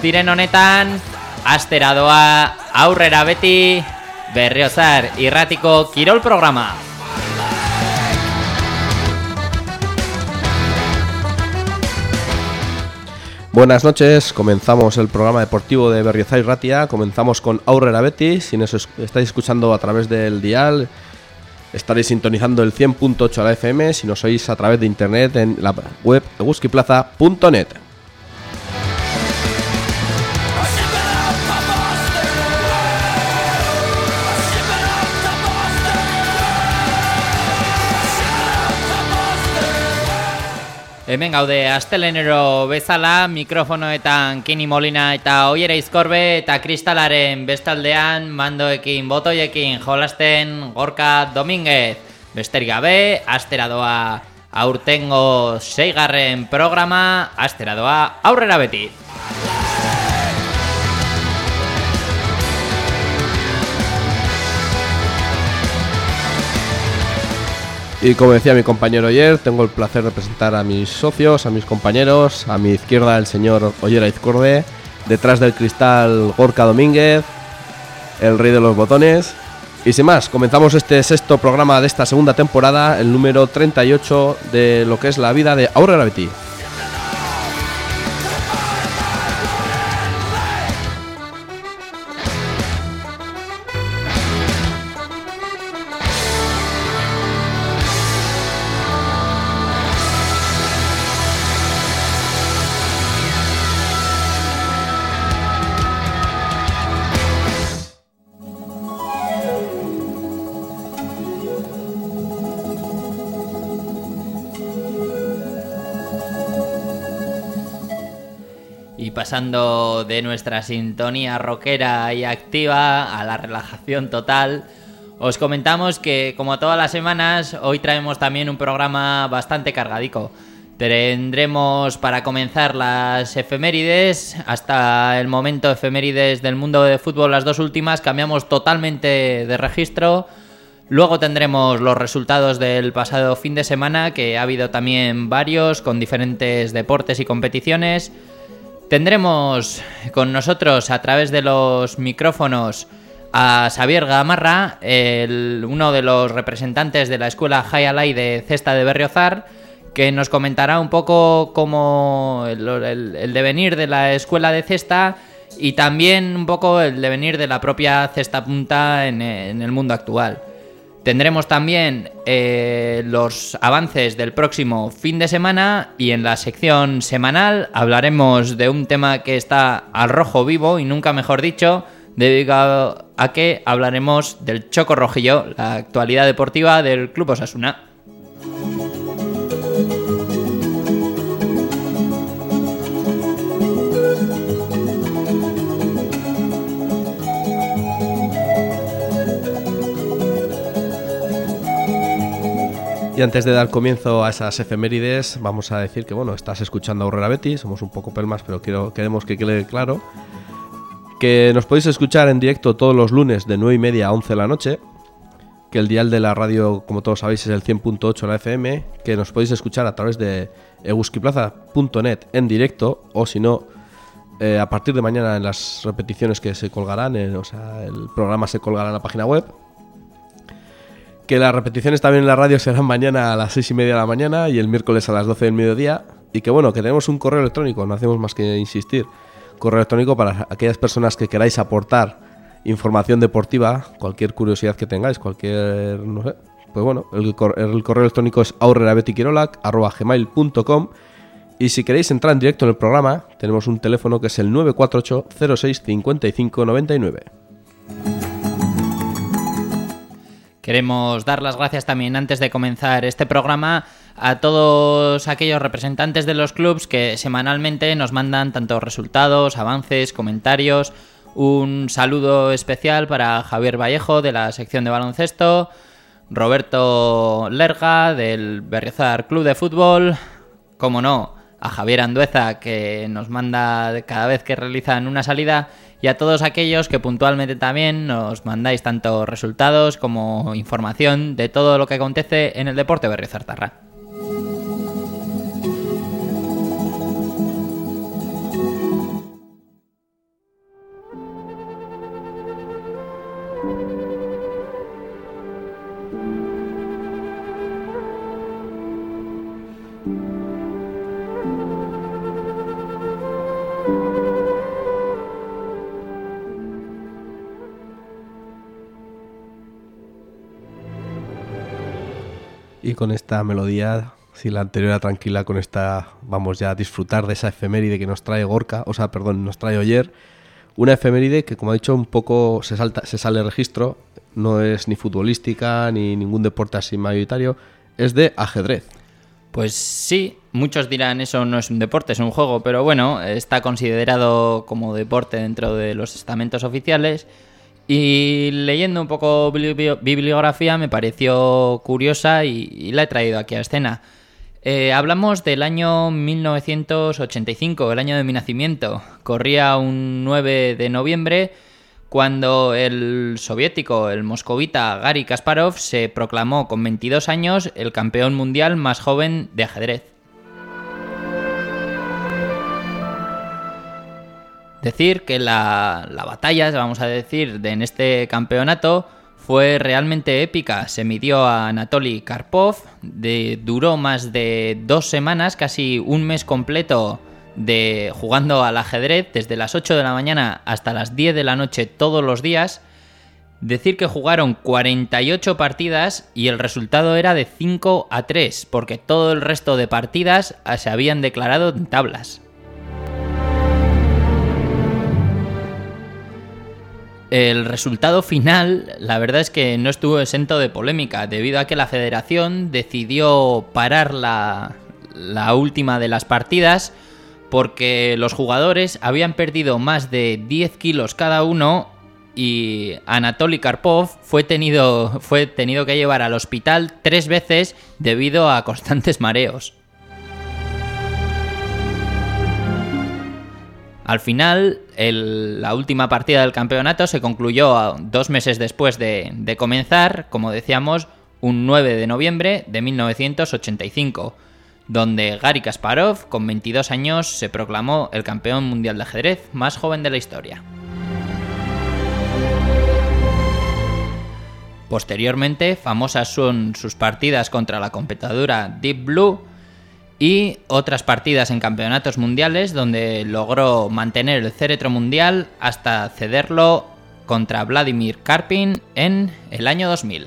diren honetan, astera doa aurrera beti Berriozar irratiko kirol programa. Buenas noches, comenzamos el programa deportivo de Berriozar y Ratia. Comenzamos con Aurrera Beti. Si nos estáis escuchando a través del dial, estaréis sintonizando el 100.8 a la FM. Si nos oís a través de internet, en la web eguskiplaza.net. Hemen gaude astelenero bezala, mikrofonoetan Kini Molina eta Oier Aizkorbe eta kristalaren bestaldean mandoekin botoiekin jolasten Gorka Dominguez. Besterik gabe, astera doa aurtengo 6. programa, astera doa aurrera beti. Y como decía mi compañero ayer, tengo el placer de presentar a mis socios, a mis compañeros. A mi izquierda el señor Oier Aizkorbe, detrás del cristal Gorka Domínguez, el rey de los botones. Y sin más, comenzamos este 6º programa de esta segunda temporada, el número 38 de lo que es la vida de Aurrera Beti. Pasando de nuestra sintonía rockera y activa a la relajación total, os comentamos que, como todas las semanas, hoy traemos también un programa bastante cargadico. Tendremos para comenzar las efemérides, hasta el momento efemérides del mundo de fútbol, las dos últimas, cambiamos totalmente de registro. Luego tendremos los resultados del pasado fin de semana, que ha habido también varios, con diferentes deportes y competiciones. Tendremos con nosotros a través de los micrófonos a Xavier Gamarra, uno de los representantes de la escuela Jai Alai de cesta de Berriozar, que nos comentará un poco cómo el devenir de la escuela de cesta y también un poco el devenir de la propia cesta punta en el mundo actual. Tendremos también los avances del próximo fin de semana y en la sección semanal hablaremos de un tema que está al rojo vivo y nunca mejor dicho, debido a que hablaremos del Choco Rojillo, la actualidad deportiva del Club Osasuna. Y antes de dar comienzo a esas efemérides, vamos a decir que, bueno, estás escuchando Aurrera Beti, somos un poco pelmas, pero queremos que quede claro que nos podéis escuchar en directo todos los lunes de 9:30 a 11 de la noche, que el dial de la radio, como todos sabéis, es el 100.8 a la FM, que nos podéis escuchar a través de eguskiplaza.net en directo, o si no, a partir de mañana en las repeticiones que se colgarán, el programa se colgará en la página web. Que las repeticiones también en la radio serán mañana a las 6:30 de la mañana y el miércoles a las 12 del mediodía. Y que bueno, que tenemos un correo electrónico, no hacemos más que insistir. Correo electrónico para aquellas personas que queráis aportar información deportiva, cualquier curiosidad que tengáis, cualquier, no sé. Pues bueno, el correo electrónico es aurrerabetiquirolac@gmail.com. Y si queréis entrar en directo en el programa, tenemos un teléfono que es el 948 06 55 99. Queremos dar las gracias también, antes de comenzar este programa, a todos aquellos representantes de los clubs que semanalmente nos mandan tanto resultados, avances, comentarios. Un saludo especial para Javier Vallejo, de la sección de baloncesto, Roberto Lerga, del Berriozar Club de Fútbol, como no, a Javier Andueza, que nos manda cada vez que realizan una salida, y a todos aquellos que puntualmente también nos mandáis tanto resultados como información de todo lo que acontece en el deporte berriozartarra. Y con esta melodía, si la anterior era tranquila, con esta vamos ya a disfrutar de esa efeméride que nos trae Gorka, nos trae Oyer. Una efeméride que, como ha dicho, un poco se sale de registro, no es ni futbolística ni ningún deporte así mayoritario, es de ajedrez. Pues sí, muchos dirán eso no es un deporte, es un juego, pero bueno, está considerado como deporte dentro de los estamentos oficiales. Y leyendo un poco bibliografía me pareció curiosa y la he traído aquí a escena. Hablamos del año 1985, el año de mi nacimiento. Corría un 9 de noviembre cuando el soviético, el moscovita Gary Kasparov, se proclamó con 22 años el campeón mundial más joven de ajedrez. Decir que la batalla, vamos a decir, en este campeonato fue realmente épica. Se midió a Anatoly Karpov, duró más de 2 semanas, casi un mes completo de jugando al ajedrez, desde las 8 de la mañana hasta las 10 de la noche todos los días. Decir que jugaron 48 partidas y el resultado era de 5-3, porque todo el resto de partidas se habían declarado en tablas. El resultado final, la verdad es que no estuvo exento de polémica, debido a que la federación decidió parar la última de las partidas porque los jugadores habían perdido más de 10 kilos cada uno y Anatoly Karpov fue tenido que llevar al hospital 3 veces debido a constantes mareos. Al final, la última partida del campeonato se concluyó 2 meses después de comenzar, como decíamos, un 9 de noviembre de 1985, donde Gary Kasparov, con 22 años, se proclamó el campeón mundial de ajedrez más joven de la historia. Posteriormente, famosas son sus partidas contra la competidora Deep Blue y otras partidas en campeonatos mundiales donde logró mantener el cetro mundial hasta cederlo contra Vladimir Karpin en el año 2000.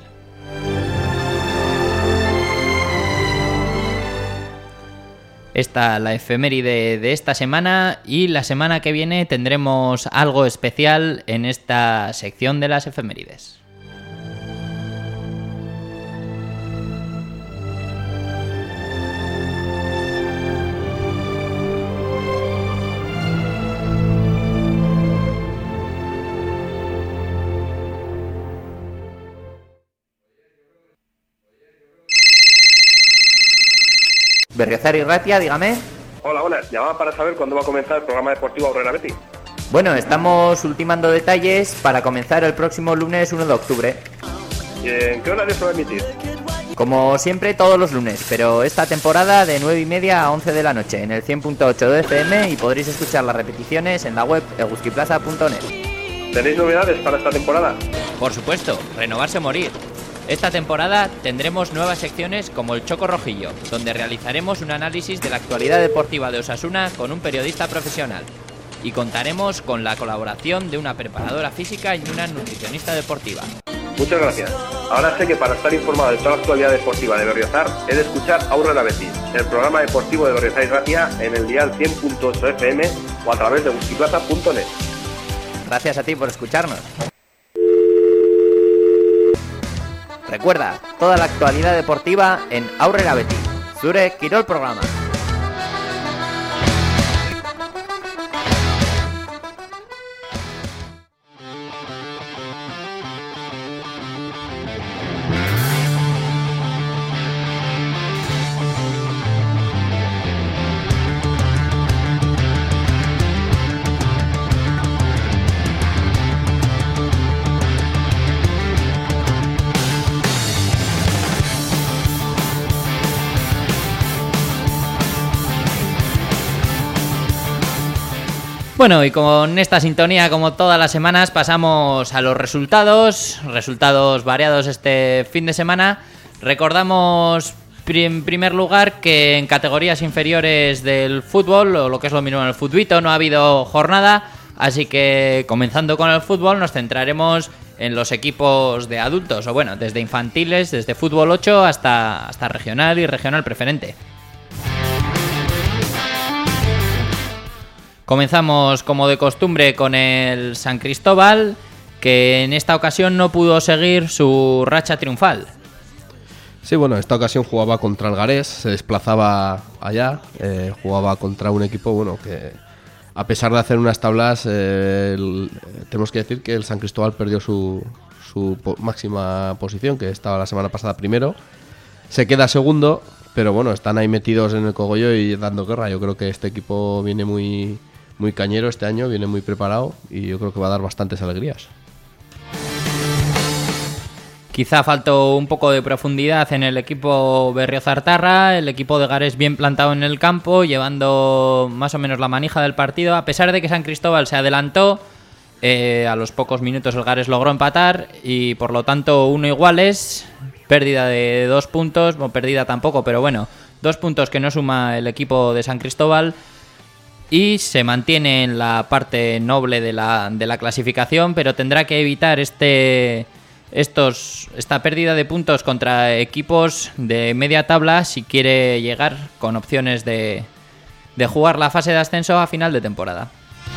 Esta la efeméride de esta semana y la semana que viene tendremos algo especial en esta sección de las efemérides. Berriozar y Ratia, dígame. Hola, buenas. Llamaba para saber cuándo va a comenzar el programa deportivo Aurrera Betis. Bueno, estamos ultimando detalles para comenzar el próximo lunes 1 de octubre. ¿Y en qué horario se va a emitir? Como siempre, todos los lunes, pero esta temporada de 9:30 a 11 de la noche en el 100.8 de FM y podréis escuchar las repeticiones en la web eguskiplaza.net. ¿Tenéis novedades para esta temporada? Por supuesto, renovarse o morir. Esta temporada tendremos nuevas secciones como el Choco Rojillo, donde realizaremos un análisis de la actualidad deportiva de Osasuna con un periodista profesional. Y contaremos con la colaboración de una preparadora física y una nutricionista deportiva. Muchas gracias. Ahora sé que para estar informado de toda la actualidad deportiva de Berriozar he de escuchar Aurrera Betis, el programa deportivo de Berriozar y Ratia en el dial 100.8 FM o a través de eguskiplaza.net. Gracias a ti por escucharnos. Recuerda, toda la actualidad deportiva en Aurrera Betis. Zure Kirol Programa. Bueno, y con esta sintonía, como todas las semanas, pasamos a los resultados variados este fin de semana. Recordamos en primer lugar que en categorías inferiores del fútbol, o lo que es lo mismo en el futbito, no ha habido jornada, así que comenzando con el fútbol nos centraremos en los equipos de adultos, o bueno, desde infantiles, desde fútbol 8 hasta regional y regional preferente. Comenzamos como de costumbre con el San Cristóbal, que en esta ocasión no pudo seguir su racha triunfal. Sí, bueno, en esta ocasión jugaba contra el Garés, se desplazaba allá, jugaba contra un equipo, bueno, que a pesar de hacer unas tablas, tenemos que decir que el San Cristóbal perdió su máxima posición, que estaba la semana pasada primero, se queda segundo, pero bueno, están ahí metidos en el cogollo y dando guerra. Yo creo que este equipo viene muy cañero este año, viene muy preparado y yo creo que va a dar bastantes alegrías. Quizá faltó un poco de profundidad en el equipo Berriozartarra, el equipo de Garés bien plantado en el campo, llevando más o menos la manija del partido. A pesar de que San Cristóbal se adelantó, a los pocos minutos el Garés logró empatar y por lo tanto 1 iguales, pérdida de 2 puntos, bueno, pérdida tampoco, pero bueno, 2 puntos que no suma el equipo de San Cristóbal y se mantiene en la parte noble de la clasificación, pero tendrá que evitar esta pérdida de puntos contra equipos de media tabla si quiere llegar con opciones de jugar la fase de ascenso a final de temporada.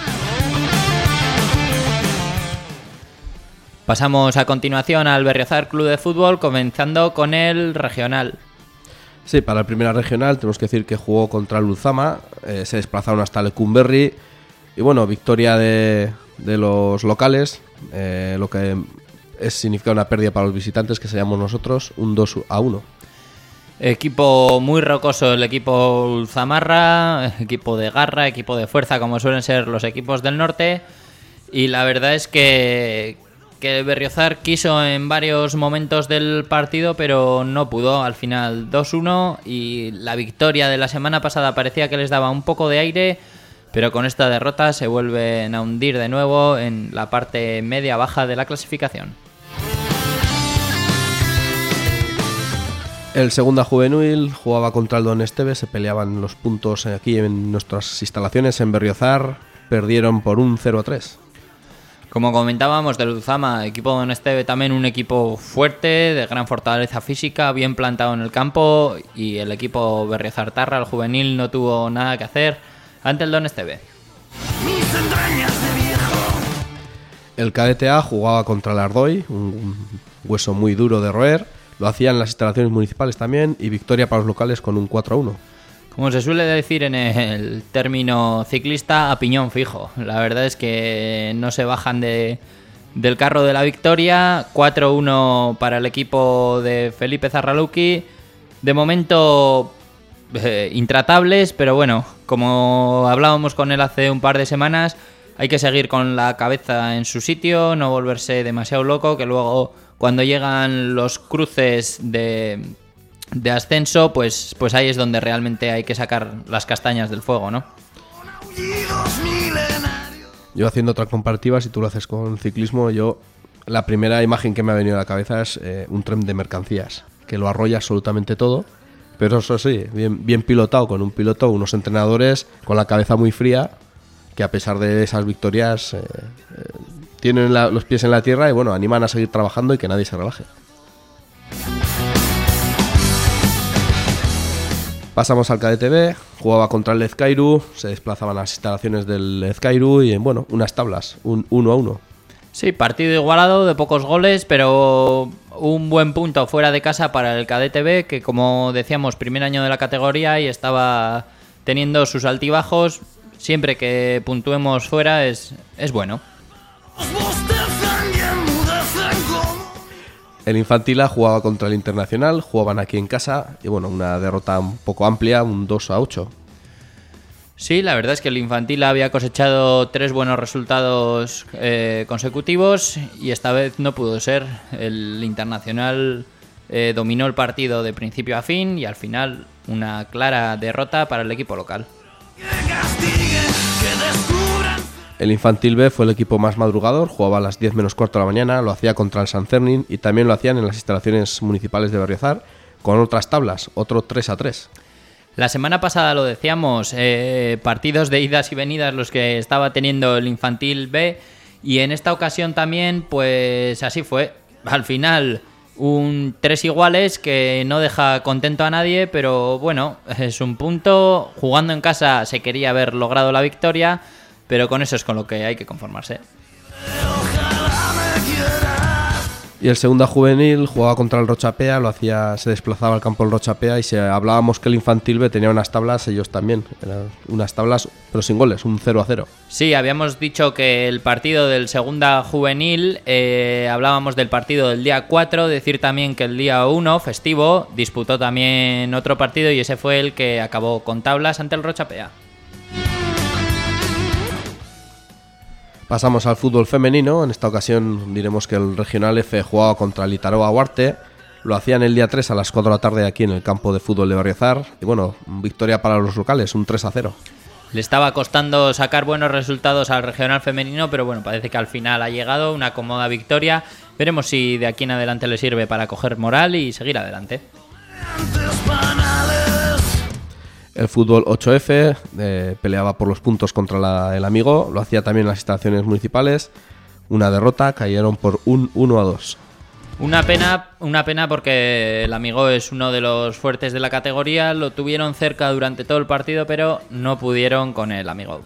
Pasamos a continuación al Berriozar Club de Fútbol, comenzando con el regional. Sí, para la primera regional tenemos que decir que jugó contra el Luzama, se desplazaron hasta Lecumberri y bueno, victoria de los locales, lo que significa una pérdida para los visitantes, que seríamos nosotros, un 2-1. Equipo muy rocoso el equipo Ulzamarra, equipo de garra, equipo de fuerza, como suelen ser los equipos del norte. Y la verdad es que el Berriozar quiso en varios momentos del partido, pero no pudo. Al final 2-1 y la victoria de la semana pasada parecía que les daba un poco de aire, pero con esta derrota se vuelven a hundir de nuevo en la parte media-baja de la clasificación. El Segunda Juvenil jugaba contra el Don Esteve, se peleaban los puntos aquí en nuestras instalaciones en Berriozar, perdieron por un 0-3. Como comentábamos del Uzama, equipo Don Esteve también un equipo fuerte, de gran fortaleza física, bien plantado en el campo, y el equipo Berriozartarra, el juvenil, no tuvo nada que hacer ante el Don Esteve. El Cadete A jugaba contra el Ardoy, un hueso muy duro de roer. Lo hacían las instalaciones municipales también y victoria para los locales con un 4-1. Como se suele decir en el término ciclista, a piñón fijo. La verdad es que no se bajan del carro de la victoria. 4-1 para el equipo de Felipe Zarraluki. De momento intratables, pero bueno, como hablábamos con él hace un par de semanas, hay que seguir con la cabeza en su sitio, no volverse demasiado loco, que luego cuando llegan los cruces de ascenso, pues ahí es donde realmente hay que sacar las castañas del fuego, ¿no? Yo haciendo otra comparativa, si tú lo haces con ciclismo, la primera imagen que me ha venido a la cabeza es un tren de mercancías, que lo arrolla absolutamente todo, pero eso sí, bien pilotado, con un piloto, unos entrenadores con la cabeza muy fría, que a pesar de esas victorias tienen los pies en la tierra y bueno, animan a seguir trabajando y que nadie se relaje. Pasamos al Cadete B, jugaba contra el Ezcairu, se desplazaban a las instalaciones del Ezcairu y bueno, unas tablas, un 1-1. Sí, partido igualado, de pocos goles, pero un buen punto fuera de casa para el Cadete B, que como decíamos, primer año de la categoría y estaba teniendo sus altibajos. Siempre que puntuemos fuera es bueno. El Infantil A jugaba contra el Internacional, jugaban aquí en casa y bueno, una derrota un poco amplia, un 2-8. Sí, la verdad es que el Infantil había cosechado 3 buenos resultados consecutivos y esta vez no pudo ser. El Internacional dominó el partido de principio a fin y al final una clara derrota para el equipo local. El Infantil B fue el equipo más madrugador, jugaba a las 10 menos cuarto de la mañana, lo hacía contra el San Cernin y también lo hacían en las instalaciones municipales de Berriozar con otras tablas, otro 3-3. La semana pasada lo decíamos, partidos de idas y venidas los que estaba teniendo el Infantil B Y en esta ocasión también, pues así fue. Al final, un 3 iguales que no deja contento a nadie, pero bueno, es un punto. Jugando en casa se quería haber logrado la victoria, pero con eso es con lo que hay que conformarse. Y el segunda juvenil jugaba contra el Rochapea, se desplazaba al campo del Rochapea y hablábamos que el Infantil B tenía unas tablas, ellos también, eran unas tablas pero sin goles, un 0-0. Sí, habíamos dicho que el partido del segunda juvenil, hablábamos del partido del día 4, decir también que el día 1, festivo, disputó también otro partido y ese fue el que acabó con tablas ante el Rochapea. Pasamos al fútbol femenino. En esta ocasión diremos que el Regional F jugaba contra el Itaroa Huarte. Lo hacían el día 3 a las 4 de la tarde aquí en el campo de fútbol de Berriozar. Y bueno, victoria para los locales, un 3-0. Le estaba costando sacar buenos resultados al Regional femenino, pero bueno, parece que al final ha llegado una cómoda victoria. Veremos si de aquí en adelante le sirve para coger moral y seguir adelante. El fútbol 8F peleaba por los puntos contra el Amigo. Lo hacía también en las instalaciones municipales. Una derrota, cayeron por un 1-2. Una pena porque el Amigo es uno de los fuertes de la categoría. Lo tuvieron cerca durante todo el partido, pero no pudieron con el Amigo.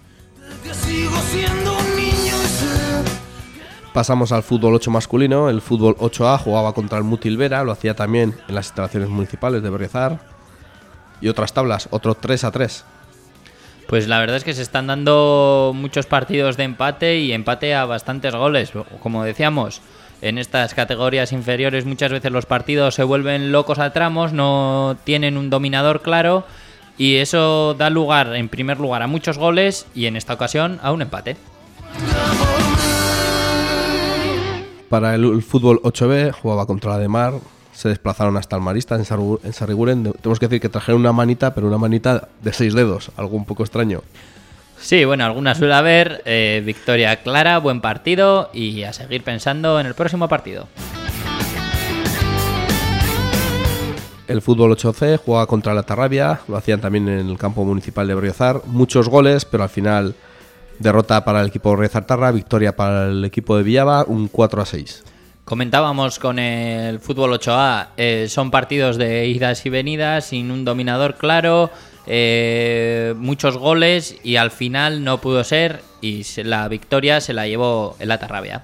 Pasamos al fútbol 8 masculino. El fútbol 8A jugaba contra el Mutilvera. Lo hacía también en las instalaciones municipales de Berriozar. Y otras tablas, otro 3-3. Pues la verdad es que se están dando muchos partidos de empate y empate a bastantes goles. Como decíamos, en estas categorías inferiores muchas veces los partidos se vuelven locos a tramos, no tienen un dominador claro y eso da lugar, en primer lugar, a muchos goles y en esta ocasión a un empate. Para el fútbol 8B jugaba contra la de Mar. Se desplazaron hasta el Marista en Sarriguren. Tenemos que decir que trajeron una manita, pero una manita de 6 dedos, algo un poco extraño. Sí, bueno, alguna suele haber. Victoria clara, buen partido y a seguir pensando en el próximo partido. El fútbol 8C jugaba contra la Tarrabia, lo hacían también en el campo municipal de Berriozar. Muchos goles, pero al final derrota para el equipo de Berriozar-Tarra, victoria para el equipo de Villaba, un 4-6. Comentábamos con el fútbol 8A, son partidos de idas y venidas, sin un dominador claro, muchos goles y al final no pudo ser y la victoria se la llevó el Atarrabia.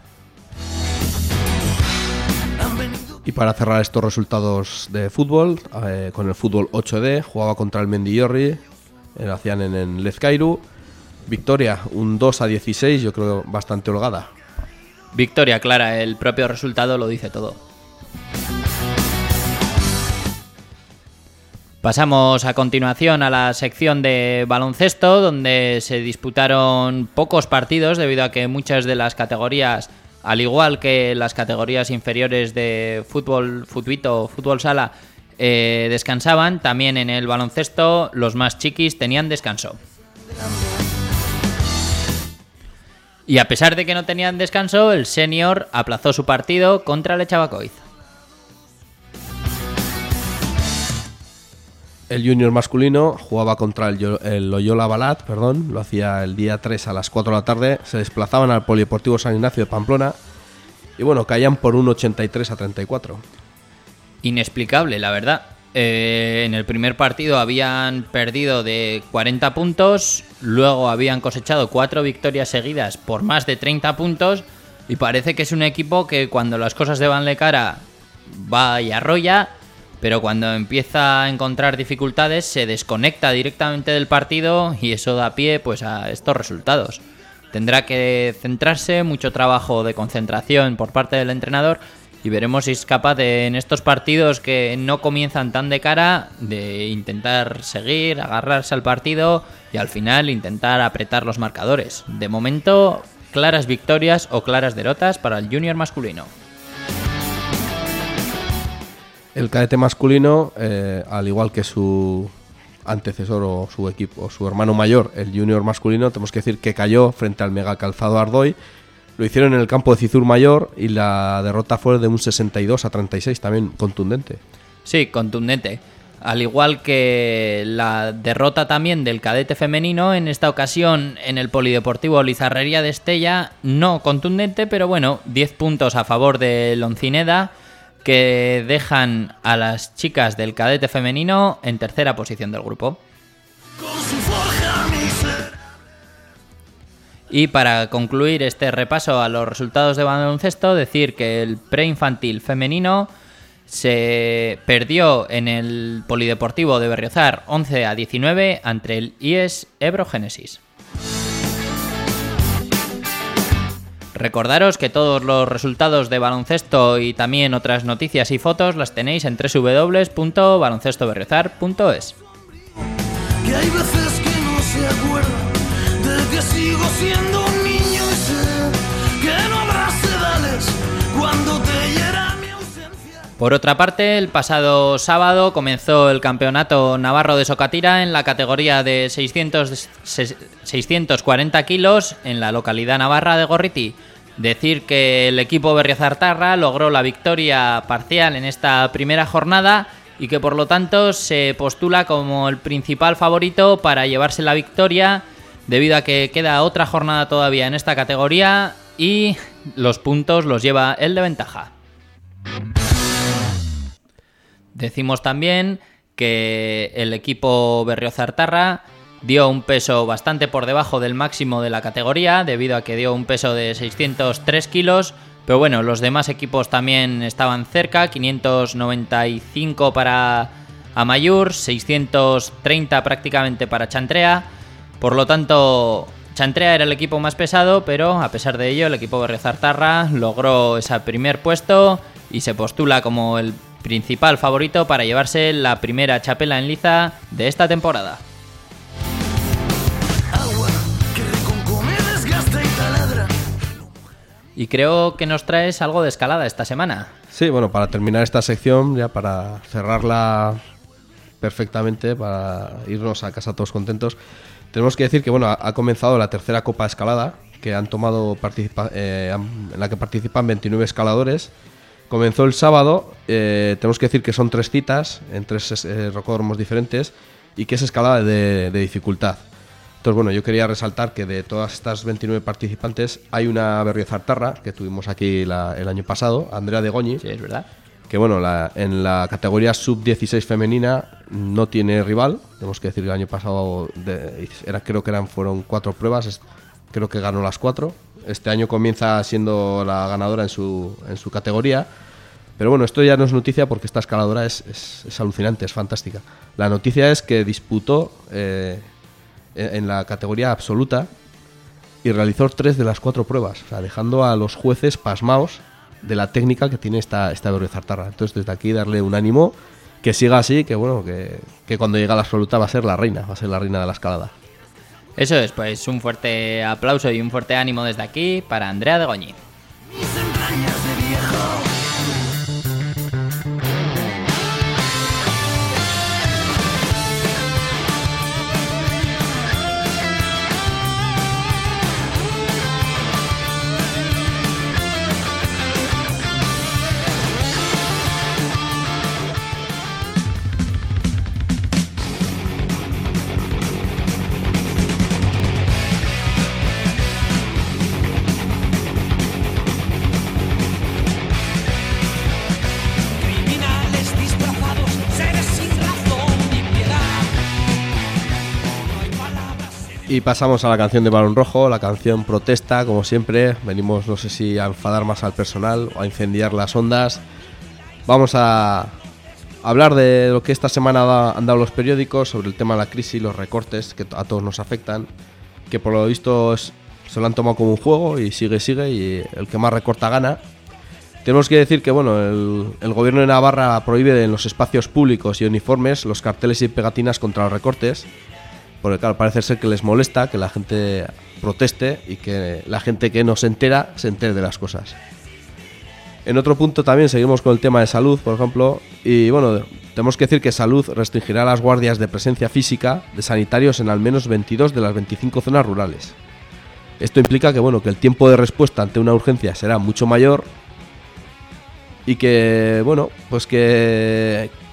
Y para cerrar estos resultados de fútbol, con el fútbol 8D, jugaba contra el Mendillorri, lo hacían en Lezcairu, victoria, un 2-16, yo creo bastante holgada. Victoria clara, el propio resultado lo dice todo. Pasamos a continuación a la sección de baloncesto, donde se disputaron pocos partidos debido a que muchas de las categorías, al igual que las categorías inferiores de fútbol, futbito, fútbol sala, descansaban. También en el baloncesto los más chiquis tenían descanso. Y a pesar de que no tenían descanso, el senior aplazó su partido contra el Echabacoiz. El junior masculino jugaba contra el Loyola Balat, lo hacía el día 3 a las 4 de la tarde. Se desplazaban al Polideportivo San Ignacio de Pamplona y bueno, caían por un 83-34. Inexplicable, la verdad. En el primer partido habían perdido de 40 puntos, luego habían cosechado 4 victorias seguidas por más de 30 puntos y parece que es un equipo que cuando las cosas de vanle cara va y arrolla, pero cuando empieza a encontrar dificultades se desconecta directamente del partido y eso da pie pues a estos resultados. Tendrá que centrarse, mucho trabajo de concentración por parte del entrenador y veremos si es capaz de, en estos partidos que no comienzan tan de cara, de intentar seguir, agarrarse al partido y al final intentar apretar los marcadores. De momento, claras victorias o claras derrotas para el junior masculino. El cadete masculino, al igual que su antecesor o su equipo, o su hermano mayor, el junior masculino, tenemos que decir que cayó frente al Mega Calzado Ardoy. Lo hicieron en el campo de Cizur Mayor y la derrota fue de un 62-36, también contundente. Sí, contundente. al igual que la derrota también del cadete femenino, en esta ocasión en el Polideportivo Lizarrería de Estella, no contundente, pero bueno, 10 puntos a favor del Oncineda, que dejan a las chicas del cadete femenino en tercera posición del grupo. Y para concluir este repaso a los resultados de baloncesto, decir que el preinfantil femenino se perdió en el Polideportivo de Berriozar 11-19 ante el IES Ebro Génesis. Recordaros que todos los resultados de baloncesto y también otras noticias y fotos las tenéis en www.baloncestoberriozar.es. Que hay veces que no se acuerda de que sigo siendo un niño y sé que no habrá sedales cuando te hiera mi ausencia. Por otra parte, el pasado sábado comenzó el Campeonato Navarro de Socatira en la categoría de 640 kilos en la localidad navarra de Gorriti. Decir que el equipo berriozartarra logró la victoria parcial en esta primera jornada y que por lo tanto se postula como el principal favorito para llevarse la victoria, debido a que queda otra jornada todavía en esta categoría y los puntos los lleva el de ventaja. Decimos también que el equipo berriozartarra dio un peso bastante por debajo del máximo de la categoría, debido a que dio un peso de 603 kilos, pero bueno, los demás equipos también estaban cerca, 595 para Amaiur, 630 prácticamente para Chantrea. Por lo tanto, Chantrea era el equipo más pesado, pero a pesar de ello el equipo berriozartarra logró ese primer puesto y se postula como el principal favorito para llevarse la primera chapela en liza de esta temporada. Y creo que nos traes algo de escalada esta semana. Sí, bueno, para terminar esta sección, ya para cerrarla perfectamente, para irnos a casa todos contentos, tenemos que decir que bueno, ha comenzado la tercera Copa de Escalada, que han tomado en la que participan 29 escaladores. Comenzó el sábado, tenemos que decir que son 3 citas en 3 rocódromos diferentes y que es escalada de dificultad. Entonces, bueno, yo quería resaltar que de todas estas 29 participantes hay una berriozartarra que tuvimos aquí el año pasado, Andrea de Goñi. Sí, es verdad. Que bueno, en la categoría sub-16 femenina no tiene rival. Tenemos que decir que el año pasado fueron 4 pruebas, creo que ganó las 4. Este año comienza siendo la ganadora en su categoría. Pero bueno, esto ya no es noticia porque esta escaladora es alucinante, es fantástica. La noticia es que disputó en la categoría absoluta y realizó 3 de las 4 pruebas, o sea, dejando a los jueces pasmaos de la técnica que tiene esta berriozartarra. Entonces, desde aquí darle un ánimo, que siga así, que bueno, que cuando llegue a la absoluta va a ser la reina de la escalada. Eso es, pues un fuerte aplauso y un fuerte ánimo desde aquí para Andrea de Goñi. Mis entrañas de viejo. Y pasamos a la canción de Balón Rojo, la canción protesta, como siempre. Venimos, no sé si a enfadar más al personal o a incendiar las ondas. Vamos a hablar de lo que esta semana han dado los periódicos sobre el tema de la crisis, los recortes que a todos nos afectan, que por lo visto se lo han tomado como un juego y sigue y el que más recorta gana. Tenemos que decir que bueno, el gobierno de Navarra prohíbe en los espacios públicos y uniformes los carteles y pegatinas contra los recortes, porque claro, parece ser que les molesta que la gente proteste y que la gente que no se entere de las cosas. En otro punto también seguimos con el tema de salud, por ejemplo, y bueno, tenemos que decir que Salud restringirá las guardias de presencia física de sanitarios en al menos 22 de las 25 zonas rurales. Esto implica que bueno, que el tiempo de respuesta ante una urgencia será mucho mayor y que bueno, pues que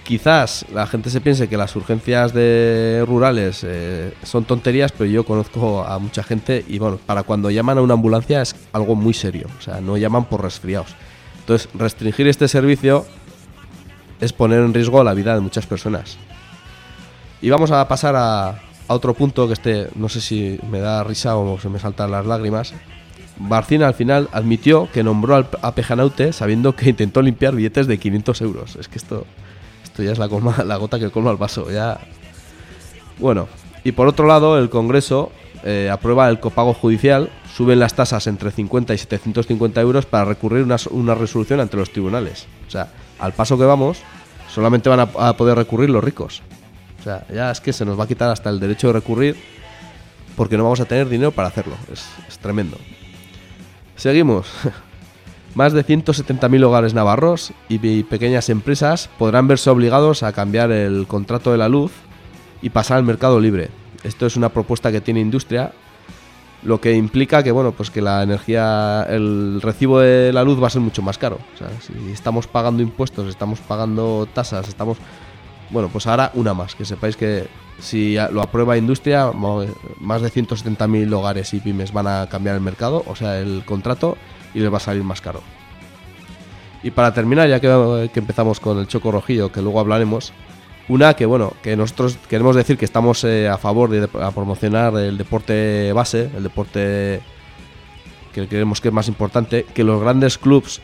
quizás la gente se piense que las urgencias de rurales son tonterías, pero yo conozco a mucha gente y bueno, para cuando llaman a una ambulancia es algo muy serio, o sea, no llaman por resfriados. Entonces, restringir este servicio es poner en riesgo la vida de muchas personas. Y vamos a pasar a otro punto que no sé si me da risa o se me saltan las lágrimas. Barcina al final admitió que nombró a Pejanaute sabiendo que intentó limpiar billetes de 500 euros. Es que esto ya es la gota que colma el vaso. Ya. Bueno, y por otro lado, el Congreso aprueba el copago judicial, suben las tasas entre 50 y 750 euros para recurrir una resolución ante los tribunales. O sea, al paso que vamos, solamente van a poder recurrir los ricos. O sea, ya es que se nos va a quitar hasta el derecho de recurrir porque no vamos a tener dinero para hacerlo. Es tremendo. Seguimos. Más de 170.000 hogares navarros y pequeñas empresas podrán verse obligados a cambiar el contrato de la luz y pasar al mercado libre. Esto es una propuesta que tiene Industria, lo que implica que bueno, pues que la energía, el recibo de la luz va a ser mucho más caro. O sea, si estamos pagando impuestos, estamos pagando tasas, bueno, pues ahora una más, que sepáis que si lo aprueba Industria, más de 170.000 hogares y pymes van a cambiar el mercado, o sea, el contrato, y les va a salir más caro. Y para terminar, ya que empezamos con el choco rojillo, que luego hablaremos, que nosotros queremos decir que estamos a favor de promocionar el deporte base, el deporte que creemos que es más importante, que los grandes clubs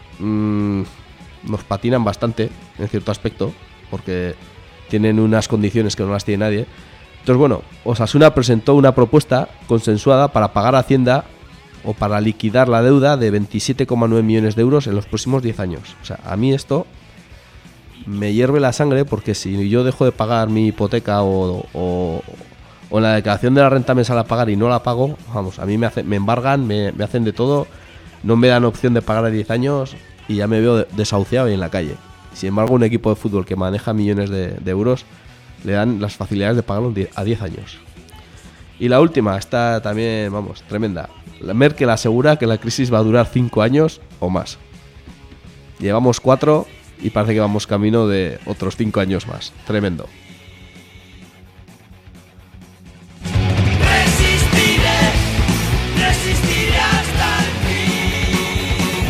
nos patinan bastante en cierto aspecto, porque tienen unas condiciones que no las tiene nadie. Entonces, bueno, Osasuna presentó una propuesta consensuada para pagar a Hacienda o para liquidar la deuda de 27,9 millones de euros en los próximos 10 años. O sea, a mí esto me hierve la sangre, porque si yo dejo de pagar mi hipoteca o en la declaración de la renta mensual a pagar y no la pago, vamos, a mí me embargan, me hacen de todo, no me dan opción de pagar a 10 años y ya me veo desahuciado y en la calle. Sin embargo, un equipo de fútbol que maneja millones de euros le dan las facilidades de pagarlo a 10 años. Y la última, está también, vamos, tremenda. Merkel asegura que la crisis va a durar 5 años o más. Llevamos 4 y parece que vamos camino de otros 5 años más. Tremendo. Resistiré hasta el fin.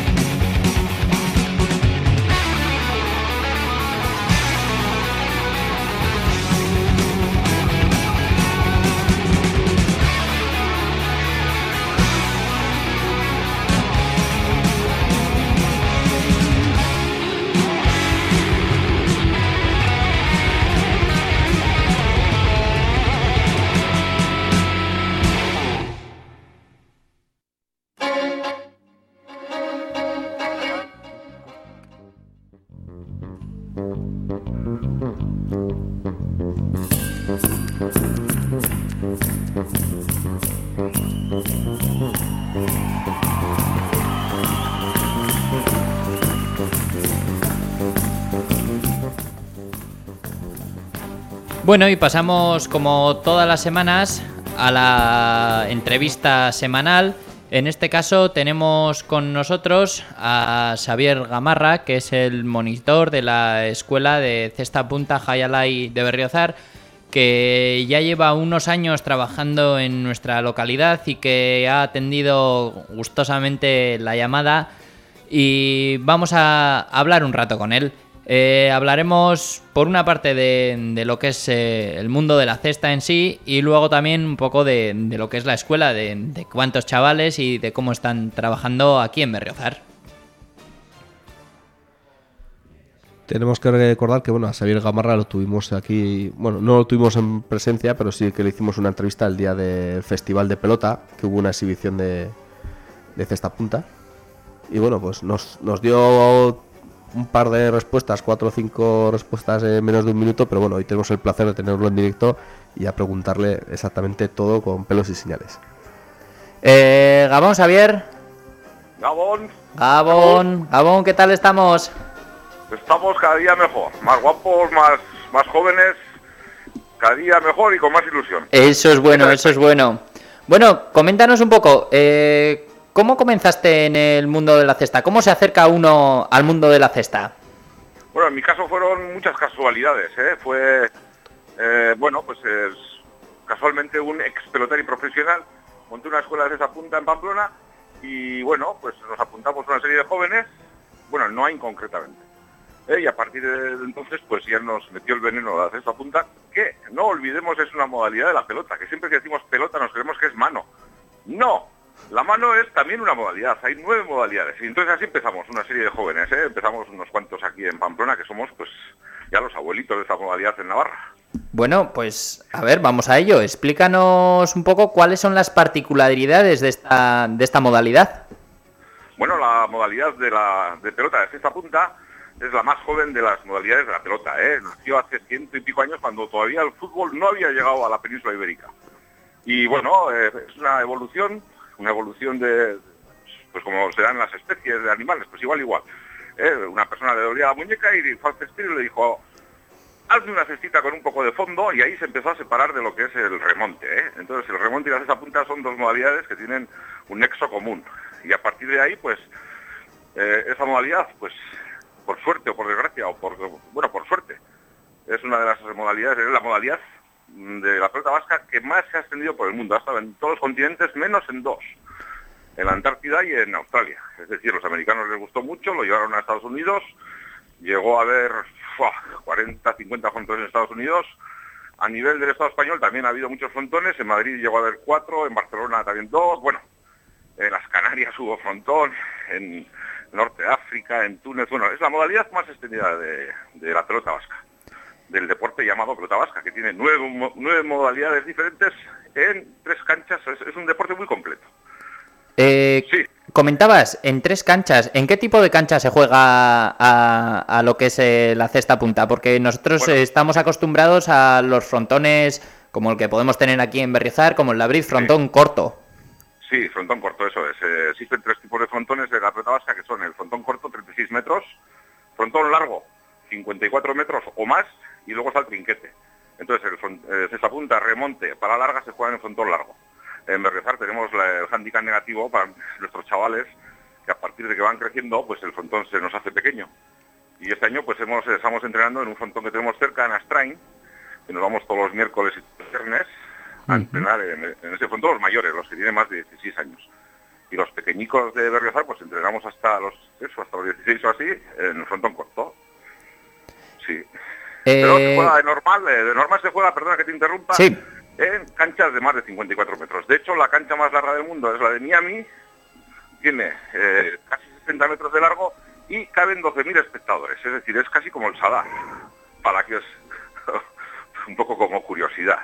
Bueno, y pasamos como todas las semanas a la entrevista semanal. En este caso tenemos con nosotros a Xavier Gamarra, que es el monitor de la escuela de cesta punta Jaialai de Berriozar, que ya lleva unos años trabajando en nuestra localidad y que ha atendido gustosamente la llamada, y vamos a hablar un rato con él. Hablaremos por una parte de lo que es el mundo de la cesta en sí, y luego también un poco de lo que es la escuela, de cuántos chavales y de cómo están trabajando aquí en Berriozar. Tenemos que recordar que bueno, a Xavier Gamarra lo tuvimos aquí, bueno, no lo tuvimos en presencia, pero sí que le hicimos una entrevista el día del Festival de Pelota, que hubo una exhibición de cesta punta, y bueno, pues nos dio un par de respuestas, 4 o 5 respuestas en menos de un minuto, pero bueno, hoy tenemos el placer de tenerlo en directo y a preguntarle exactamente todo con pelos y señales. Gabón, Xavier. Gabón, ¿qué tal estamos? Estamos cada día mejor, más guapos, más jóvenes, cada día mejor y con más ilusión. Eso es bueno, eso es bueno. Bueno, coméntanos un poco, ¿cómo comenzaste en el mundo de la cesta? ¿Cómo se acerca uno al mundo de la cesta? Bueno, en mi caso fueron muchas casualidades, ¿eh? Fue, casualmente un ex pelotari profesional, monté una escuela de esa punta en Pamplona y bueno, pues nos apuntamos una serie de jóvenes, bueno, no hay concretamente. Y a partir de entonces pues ya nos metió el veneno de hacer esta punta, que no olvidemos es una modalidad de la pelota, que siempre que decimos pelota nos creemos que es mano. No, la mano es también una modalidad, hay 9 modalidades. Y entonces así empezamos una serie de jóvenes, empezamos unos cuantos aquí en Pamplona, que somos pues ya los abuelitos de esta modalidad en Navarra. Bueno, pues a ver, vamos a ello. Explícanos un poco cuáles son las particularidades de esta modalidad. Bueno, la modalidad de pelota de cesta punta es la más joven de las modalidades de la pelota, Nació hace 100 y pico años cuando todavía el fútbol no había llegado a la península ibérica. Y bueno, es una evolución de, pues como se dan las especies de animales, pues igual. Una persona le dolía la muñeca y fue al cestero y le dijo, hazme una cestita con un poco de fondo, y ahí se empezó a separar de lo que es el remonte, Entonces el remonte y la cesta punta son 2 modalidades que tienen un nexo común. Y a partir de ahí, pues, esa modalidad, pues, por suerte o por desgracia, por suerte, es una de las modalidades, es la modalidad de la pelota vasca que más se ha extendido por el mundo. Ha estado en todos los continentes, menos en 2, en la Antártida y en Australia. Es decir, los americanos les gustó mucho, lo llevaron a Estados Unidos, llegó a haber 40, 50 frontones en Estados Unidos. A nivel del Estado español también ha habido muchos frontones, en Madrid llegó a haber 4, en Barcelona también 2, bueno, en las Canarias hubo frontón, en Norte de África, en Túnez, bueno, es la modalidad más extendida de la pelota vasca, del deporte llamado pelota vasca, que tiene 9 modalidades diferentes en 3 canchas, es un deporte muy completo. Sí. Comentabas, en 3 canchas, ¿en qué tipo de cancha se juega a lo que es la cesta punta? Porque nosotros estamos acostumbrados a los frontones como el que podemos tener aquí en Berriozar, como el Labriz, frontón corto. Sí, frontón corto, eso es. Existen 3 tipos de frontones de la pelota vasca, que son el frontón corto, 36 metros, frontón largo, 54 metros o más, y luego está el trinquete. Entonces, cesta punta, remonte, para larga se juega en el frontón largo. En Berriozar tenemos el hándicap negativo para nuestros chavales, que a partir de que van creciendo, pues el frontón se nos hace pequeño. Y este año pues estamos entrenando en un frontón que tenemos cerca, en Astrain, que nos vamos todos los miércoles y viernes a entrenar en ese frontón, los mayores, los que tienen más de 16 años. Y los pequeñicos de Berriozar, pues entrenamos hasta los 16 o así, en el frontón corto. Sí. Pero se juega de normal se juega, perdona que te interrumpa, sí, en canchas de más de 54 metros. De hecho, la cancha más larga del mundo es la de Miami, tiene casi 60 metros de largo y caben 12.000 espectadores. Es decir, es casi como el Sadar, para que os un poco como curiosidad.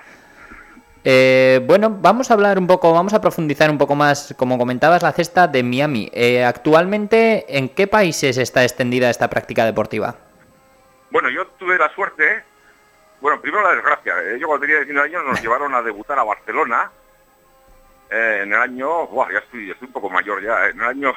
Bueno, vamos a profundizar un poco más, como comentabas, la cesta de Miami. Actualmente, ¿en qué países está extendida esta práctica deportiva? Bueno, yo tuve la suerte, primero la desgracia. Yo cuando tenía 19 años nos llevaron a debutar a Barcelona en el año, ya estoy un poco mayor ya, en el año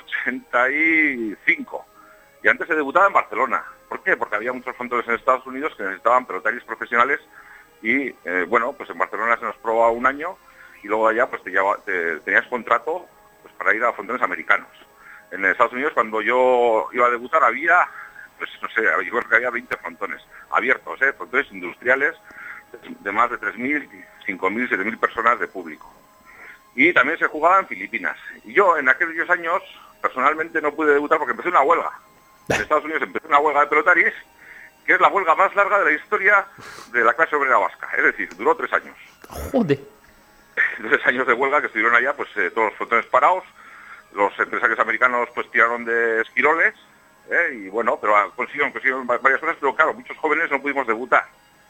85. Y antes se debutaba en Barcelona. ¿Por qué? Porque había muchos frontones en Estados Unidos que necesitaban pelotaris profesionales y, pues en Barcelona se nos probaba un año y luego allá pues tenías contrato pues para ir a frontones americanos. En Estados Unidos cuando yo iba a debutar había, pues no sé, yo creo que había 20 frontones abiertos, frontones industriales de más de 3.000, 5.000, 7.000 personas de público. Y también se jugaba en Filipinas. Y yo en aquellos años personalmente no pude debutar porque empecé una huelga. En Estados Unidos empezó una huelga de pelotaris, que es la huelga más larga de la historia de la clase obrera vasca. Es decir, duró 3 años. Joder. 3 años de huelga que estuvieron allá, pues todos los frontones parados. Los empresarios americanos pues tiraron de esquiroles, y bueno, pero consiguieron varias cosas, pero claro, muchos jóvenes no pudimos debutar.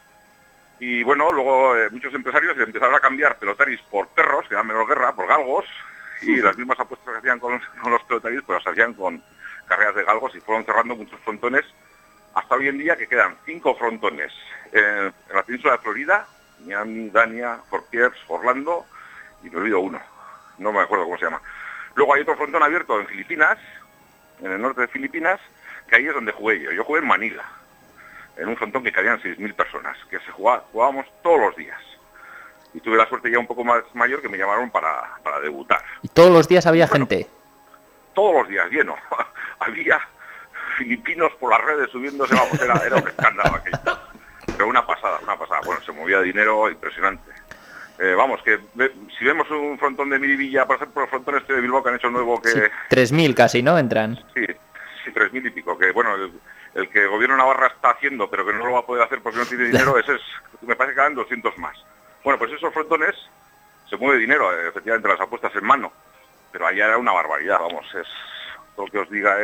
Y bueno, luego muchos empresarios empezaron a cambiar pelotaris por perros, que dan menos guerra, por galgos, y las mismas apuestas que hacían con los pelotaris, pues las hacían con carreras de galgos y fueron cerrando muchos frontones hasta hoy en día, que quedan 5 frontones en la península de Florida, Miami, Dania, Fort Pierce, Orlando, y me olvido uno, no me acuerdo cómo se llama. Luego hay otro frontón abierto en Filipinas, en el norte de Filipinas, que ahí es donde jugué yo. Yo jugué en Manila, en un frontón que cabían 6.000 personas, que jugábamos todos los días. Y tuve la suerte ya un poco más mayor que me llamaron para debutar. ¿Y todos los días había gente? Todos los días, lleno. Había filipinos por las redes subiéndose, vamos, era un escándalo aquello. Pero una pasada. Bueno, se movía dinero impresionante. Vamos, que si vemos un frontón de Miribilla, por ejemplo, el frontón este de Bilbao que han hecho nuevo que... Sí, 3.000 casi, ¿no? Entran. Sí, 3.000 y pico, que bueno, el que el gobierno de Navarra está haciendo, pero que no lo va a poder hacer porque no tiene dinero, ese es, me parece que dan 200 más. Bueno, pues esos frontones se mueve dinero, efectivamente, las apuestas en mano, pero allá era una barbaridad, vamos, es todo lo que os diga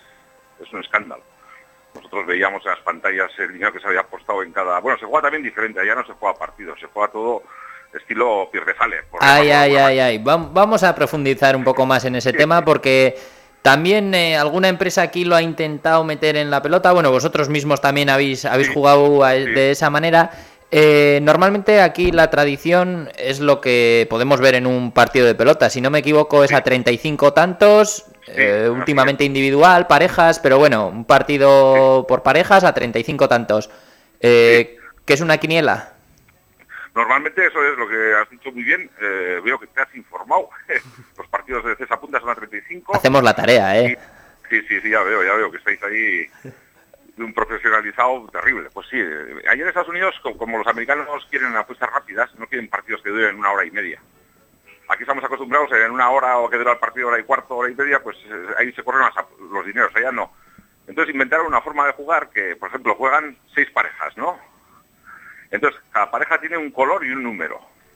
es un escándalo. Nosotros veíamos en las pantallas el dinero que se había apostado en cada... Bueno, se juega también diferente, allá no se juega partidos, se juega todo estilo Pierdefale. Ay. Vamos a profundizar un poco más en ese tema porque también alguna empresa aquí lo ha intentado meter en la pelota. Bueno, vosotros mismos también habéis jugado de esa manera. Normalmente aquí la tradición es lo que podemos ver en un partido de pelota. Si no me equivoco es a 35 tantos, últimamente individual, parejas, pero bueno, un partido por parejas a 35 tantos. ¿Qué es una quiniela? Normalmente eso es lo que has dicho muy bien, veo que te has informado. Los partidos de César Punta son a 35. Hacemos la tarea, Sí, ya veo que estáis ahí de un profesionalizado terrible. Pues sí, allá en Estados Unidos, como los americanos quieren apuestas rápidas, no quieren partidos que duren 1 hora y media. Aquí estamos acostumbrados en 1 hora o que dura el partido 1 hora y cuarto, 1 hora y media, pues ahí se corren los dineros, allá no. Entonces inventaron una forma de jugar que, por ejemplo, juegan 6 parejas, ¿no? Entonces, cada pareja tiene un color y un número.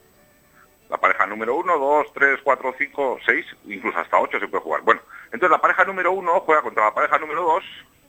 La pareja número 1, 2, 3, 4, 5, 6, incluso hasta 8 se puede jugar. Bueno, entonces la pareja número 1 juega contra la pareja número 2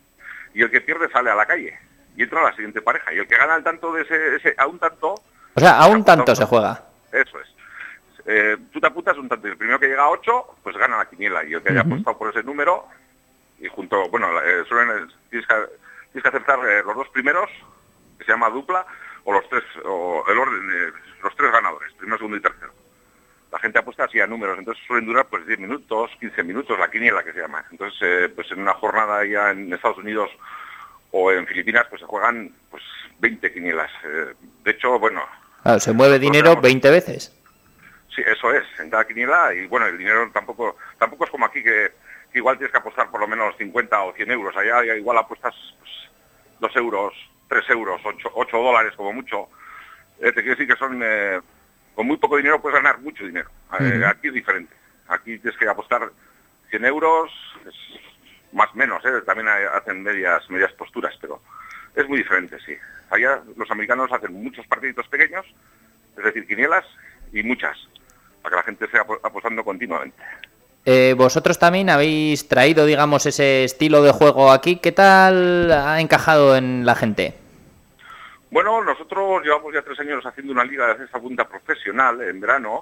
y el que pierde sale a la calle y entra a la siguiente pareja. Y el que gana el tanto de ese a un tanto... O sea, a un tanto se juega. Eso es. Tú te apuntas un tanto y el primero que llega a 8, pues gana la quiniela. Y el que haya apostado por ese número, y junto, bueno, tienes que acertar los 2 primeros, que se llama dupla, o los 3, o el orden de los 3 ganadores, primero, segundo y tercero. La gente apuesta así a números, entonces suelen durar pues 10 minutos, 15 minutos, la quiniela que se llama. Entonces, pues en una jornada ya en Estados Unidos o en Filipinas, pues se juegan pues 20 quinielas. De hecho, bueno... Claro, se mueve dinero 20 veces. Sí, eso es, en cada quiniela, y bueno, el dinero tampoco es como aquí que igual tienes que apostar por lo menos 50 o 100 euros. Allá igual apuestas pues, 2 euros, 3 euros, 8 dólares como mucho. Te quiero decir que son... con muy poco dinero puedes ganar mucho dinero. Aquí es diferente. Aquí tienes que apostar 100 euros, más o menos, también hacen medias posturas, pero es muy diferente, sí. Allá los americanos hacen muchos partiditos pequeños, es decir, quinielas y muchas, para que la gente esté apostando continuamente. Vosotros también habéis traído, digamos, ese estilo de juego aquí. ¿Qué tal ha encajado en la gente? Bueno, nosotros llevamos ya 3 años haciendo una liga de cesta punta profesional en verano.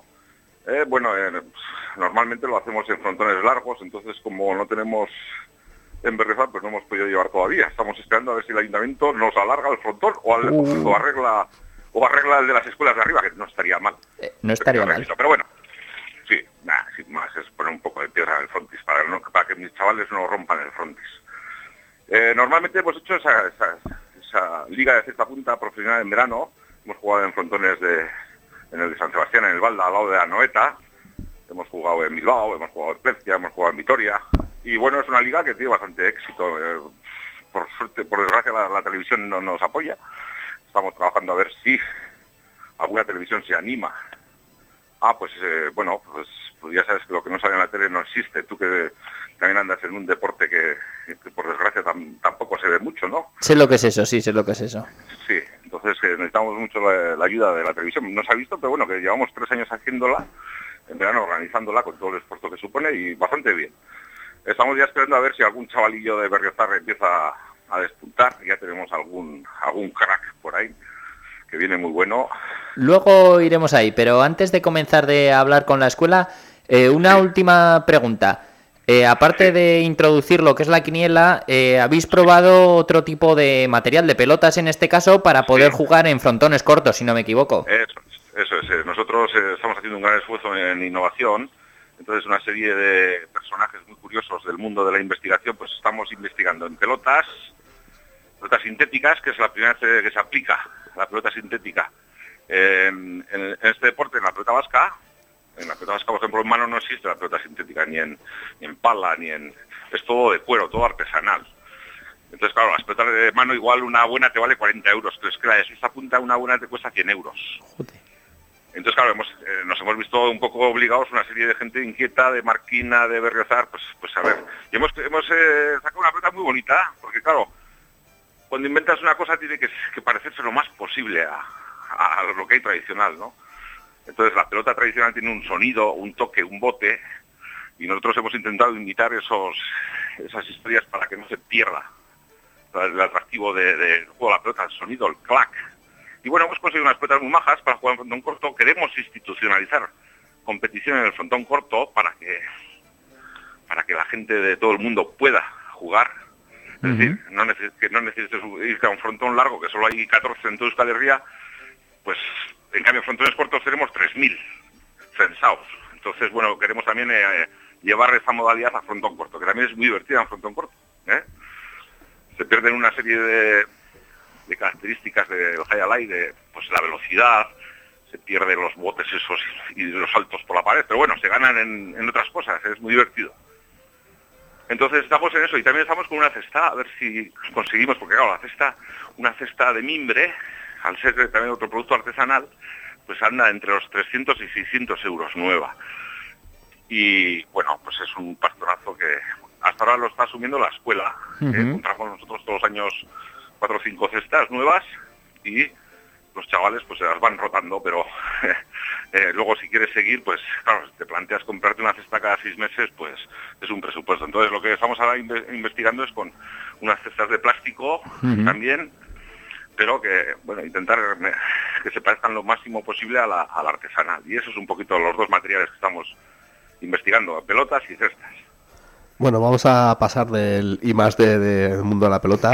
Normalmente lo hacemos en frontones largos, entonces como no tenemos en Berriozar, pues no hemos podido llevar todavía. Estamos esperando a ver si el ayuntamiento nos alarga el frontón o arregla el de las escuelas de arriba, que no estaría mal. No estaría mal. Pero bueno, sí, sin más, es poner un poco de piedra en el frontis, para que mis chavales no rompan el frontis. Normalmente hemos hecho esa liga de cesta punta profesional en verano. Hemos jugado en frontones en el de San Sebastián, en el Valda, al lado de la Anoeta. Hemos jugado en Bilbao, hemos jugado en Plencia, hemos jugado en Vitoria. Y bueno, es una liga que tiene bastante éxito. Por suerte, por desgracia, la televisión no nos apoya. Estamos trabajando a ver si alguna televisión se anima. Pues ya sabes que lo que no sale en la tele no existe. Tú que también andas en un deporte que por desgracia tampoco se ve mucho, ¿no? Sé lo que es eso, sí, sé lo que es eso. Sí, entonces necesitamos mucho la ayuda de la televisión. No se ha visto, pero bueno, que llevamos 3 años haciéndola, en verano organizándola con todo el esfuerzo que supone y bastante bien. Estamos ya esperando a ver si algún chavalillo de Berriozar empieza a despuntar. Ya tenemos algún crack por ahí que viene muy bueno. Luego iremos ahí, pero antes de comenzar de hablar con la escuela, una última pregunta. Aparte de introducir lo que es la quiniela, ¿habéis probado otro tipo de material, de pelotas en este caso, para poder jugar en frontones cortos, si no me equivoco? Eso es. Nosotros estamos haciendo un gran esfuerzo en innovación. Entonces, una serie de personajes muy curiosos del mundo de la investigación, pues estamos investigando en pelotas sintéticas, que es la primera vez que se aplica la pelota sintética en este deporte, en la pelota vasca. En la pelota vasca, por ejemplo, en mano no existe la pelota sintética, ni en pala, es todo de cuero, todo artesanal. Entonces, claro, las pelotas de mano igual una buena te vale 40 euros, pero es que la de sexta punta una buena te cuesta 100 euros. Joder. Entonces, claro, nos hemos visto un poco obligados, una serie de gente inquieta, de Marquina, de Berriozar, pues a ver. Y hemos sacado una pelota muy bonita, porque claro, cuando inventas una cosa tiene que parecerse lo más posible a lo que hay tradicional, ¿no? Entonces la pelota tradicional tiene un sonido, un toque, un bote, y nosotros hemos intentado imitar esas historias para que no se pierda el atractivo del juego de la pelota, el sonido, el clac. Y bueno, hemos conseguido unas pelotas muy majas para jugar en frontón corto. Queremos institucionalizar competición en el frontón corto para que la gente de todo el mundo pueda jugar. Es decir, que no necesites irte a un frontón largo, que solo hay 14 en toda Euskal Herria, pues en cambio en frontones cortos tenemos 3.000 censados. Entonces, bueno, queremos también llevar esa modalidad a frontón corto, que también es muy divertida en frontón corto. Se pierden una serie de características del high alay, de pues la velocidad, se pierden los botes esos y los saltos por la pared, pero bueno, se ganan en otras cosas, es muy divertido. Entonces estamos en eso y también estamos con una cesta, a ver si conseguimos, porque claro, una cesta de mimbre, al ser también otro producto artesanal, pues anda entre los 300 y 600 euros nueva. Y bueno, pues es un pastorazo que hasta ahora lo está asumiendo la escuela. Compramos nosotros todos los años 4 o 5 cestas nuevas y los chavales pues se las van rotando, pero luego si quieres seguir, pues claro, si te planteas comprarte una cesta cada 6 meses, pues es un presupuesto. Entonces lo que estamos ahora investigando es con unas cestas de plástico también, pero que, bueno, intentar que se parezcan lo máximo posible a la artesanal. Y eso es un poquito los dos materiales que estamos investigando, pelotas y cestas. Bueno, vamos a pasar del I+D del mundo de la pelota.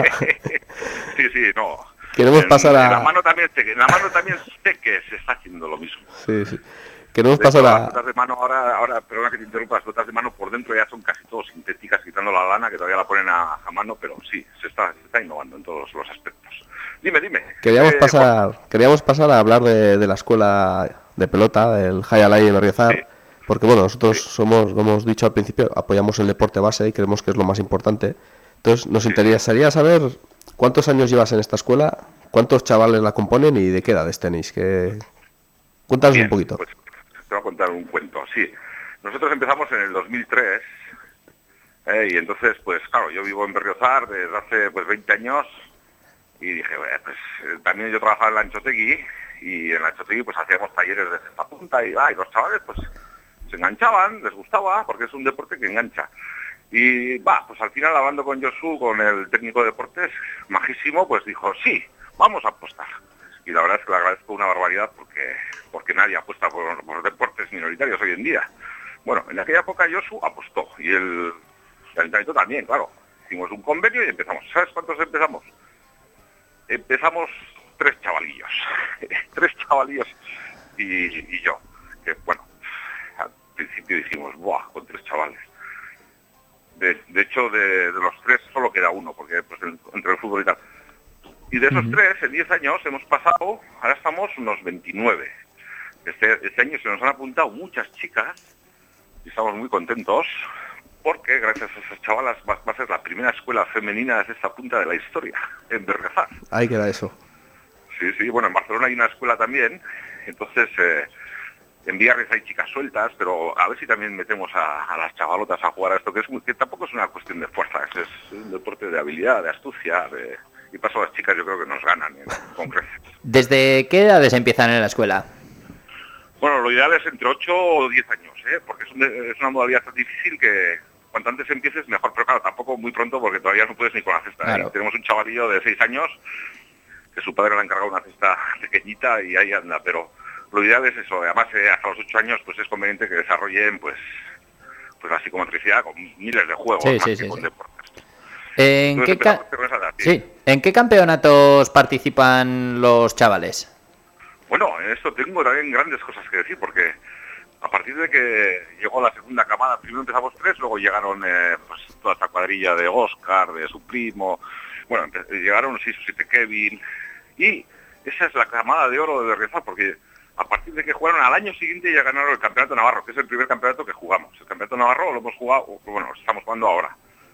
Sí, no. Queremos pasar a... En la mano también sé que se está haciendo lo mismo. Sí. Queremos pasar a... Las pelotas de mano ahora, perdona que te interrumpa, las pelotas de mano por dentro ya son casi todas sintéticas, quitando la lana, que todavía la ponen a mano, pero sí, se está innovando en todos los aspectos. Dime. Queríamos pasar a hablar de la escuela de pelota, del High Alay de Berriozar. Sí. Porque bueno, nosotros somos, como hemos dicho al principio, apoyamos el deporte base y creemos que es lo más importante. Entonces nos interesaría saber cuántos años llevas en esta escuela, cuántos chavales la componen y de qué edades tenéis. Cuéntanos un poquito. Pues, te voy a contar un cuento, sí. Nosotros empezamos en el 2003 y entonces, pues claro, yo vivo en Berriozar desde hace 20 años y dije, pues también yo trabajaba en la Anchotegui y en la Anchotegui pues hacíamos talleres de cesta punta y los chavales pues se enganchaban, les gustaba, porque es un deporte que engancha. Y pues al final, hablando con Josu, con el técnico de deportes, majísimo, pues dijo, sí, vamos a apostar. Y la verdad es que le agradezco una barbaridad porque nadie apuesta por deportes minoritarios hoy en día. Bueno, en aquella época Josu apostó, y el ayuntamiento también, claro. Hicimos un convenio y empezamos. ¿Sabes cuántos empezamos? Empezamos 3 chavalillos. 3 chavalillos y yo. Que bueno, al principio dijimos, ¡buah!, con 3 chavales. De hecho, de los 3 solo queda uno, porque pues entre el fútbol y tal. Y de esos 3, en 10 años, hemos pasado, ahora estamos unos 29. Este año se nos han apuntado muchas chicas y estamos muy contentos porque gracias a esas chavalas va a ser la primera escuela femenina de cesta punta de la historia, en Berriozar. Ahí queda eso. Sí, bueno, en Barcelona hay una escuela también, entonces... En Villarreal hay chicas sueltas, pero a ver si también metemos a las chavalotas a jugar a esto, que tampoco es una cuestión de fuerza, es un deporte de habilidad, de astucia, y paso a las chicas yo creo que nos ganan con creces. ¿Desde qué edades empiezan en la escuela? Bueno, lo ideal es entre 8 o 10 años, porque es una modalidad tan difícil que cuanto antes empieces mejor, pero claro, tampoco muy pronto porque todavía no puedes ni con la cesta. Claro. Tenemos un chavalillo de 6 años que su padre le ha encargado una cesta pequeñita y ahí anda, pero... Lo ideal es eso, además hasta los 8 años pues es conveniente que desarrollen pues la psicomotricidad con miles de juegos con deportes. ¿En qué campeonatos participan los chavales? Bueno, en esto tengo también grandes cosas que decir, porque a partir de que llegó la segunda camada, primero empezamos 3, luego llegaron pues toda esta cuadrilla de Oscar, de su primo, bueno, llegaron 6 o 7 Kevin, y esa es la camada de oro de Berriozar, porque a partir de que jugaron al año siguiente ya ganaron el Campeonato Navarro, que es el primer campeonato que jugamos. El Campeonato Navarro lo hemos jugado, bueno, lo estamos jugando ahora.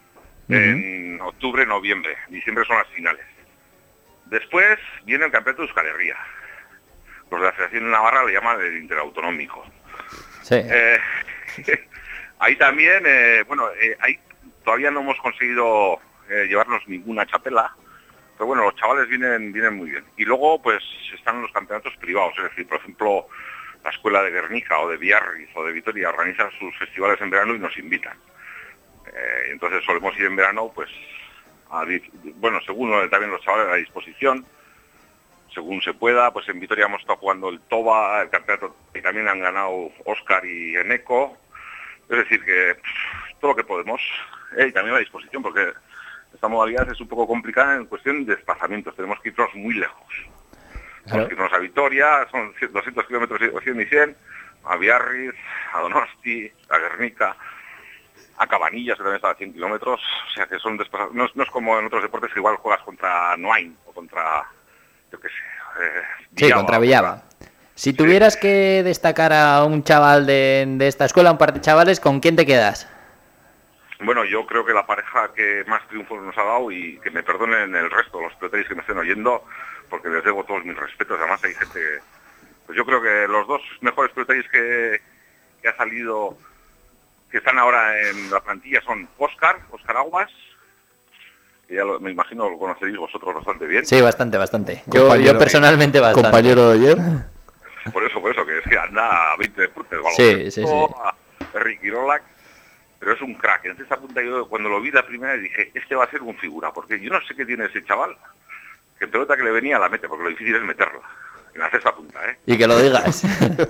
en octubre, noviembre. Diciembre son las finales. Después viene el campeonato de Euskal Herria. Los de la Federación Navarra le llaman el interautonómico. Sí. Ahí también, ahí todavía no hemos conseguido llevarnos ninguna chapela, pero bueno, los chavales vienen muy bien. Y luego, pues, están los campeonatos privados, es decir, por ejemplo, la escuela de Guernica o de Biarritz o de Vitoria organizan sus festivales en verano y nos invitan. Entonces solemos ir en verano, pues, según también los chavales a disposición, según se pueda. Pues en Vitoria hemos estado jugando el Toba, el campeonato, y también han ganado Óscar y Eneco. Es decir, que todo lo que podemos, y también a disposición, porque esta modalidad es un poco complicada en cuestión de desplazamientos. Tenemos que irnos muy lejos. Tenemos que irnos a Vitoria, son 200 kilómetros o 100 y 100, a Biarritz, a Donosti, a Guernica, a Cabanillas, que también está a 100 kilómetros. O sea que son desplazamientos. No es como en otros deportes que igual juegas contra Noain o contra, yo qué sé, Villava, contra Villava. Si tuvieras que destacar a un chaval de esta escuela, un par de chavales, ¿con quién te quedas? Bueno, yo creo que la pareja que más triunfos nos ha dado, y que me perdonen el resto, los peloteros que me estén oyendo, porque les debo todos mis respetos. Además hay gente que, pues yo creo que los dos mejores peloteros que ha salido, que están ahora en la plantilla, son Óscar Aguas, que ya me imagino lo conoceréis vosotros bastante bien. Sí, bastante. Yo personalmente bastante. Compañero de ayer. Por eso, que es que anda a 20 deportes. Sí. A Ricky Rolac, pero es un crack. En esta punta yo cuando lo vi la primera dije, este va a ser un figura, porque yo no sé qué tiene ese chaval, que pelota que le venía la mete, porque lo difícil es meterla, en la cesta punta, ¿eh? Y que lo digas.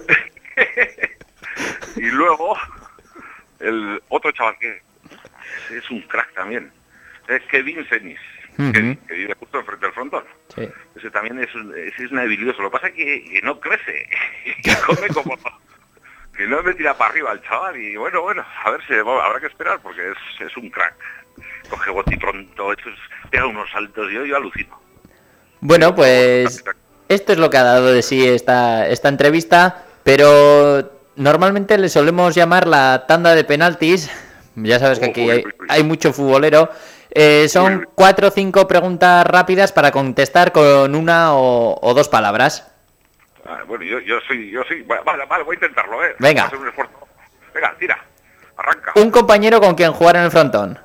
Y luego, el otro chaval que es un crack también, es Kevin Senis, que vive justo enfrente del frontón. Sí. Ese también es una debilidad. Lo que pasa es que no crece, que come como... que no me tira para arriba el chaval. Y bueno, a ver si habrá que esperar, porque es un crack. Coge boti pronto, pega unos saltos, yo alucino. Bueno, pues esto es lo que ha dado de sí esta entrevista, pero normalmente le solemos llamar la tanda de penaltis. Ya sabes que aquí hay mucho futbolero. Son 4 o 5 preguntas rápidas para contestar con una o dos palabras. Bueno, yo sí. Vale, voy a intentarlo, ¿eh? Venga. Va a ser un esfuerzo. Venga, tira. Arranca. Un compañero con quien jugar en el frontón.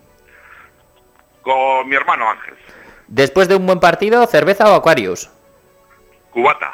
Con mi hermano Ángel. Después de un buen partido, ¿cerveza o Aquarius? Cubata.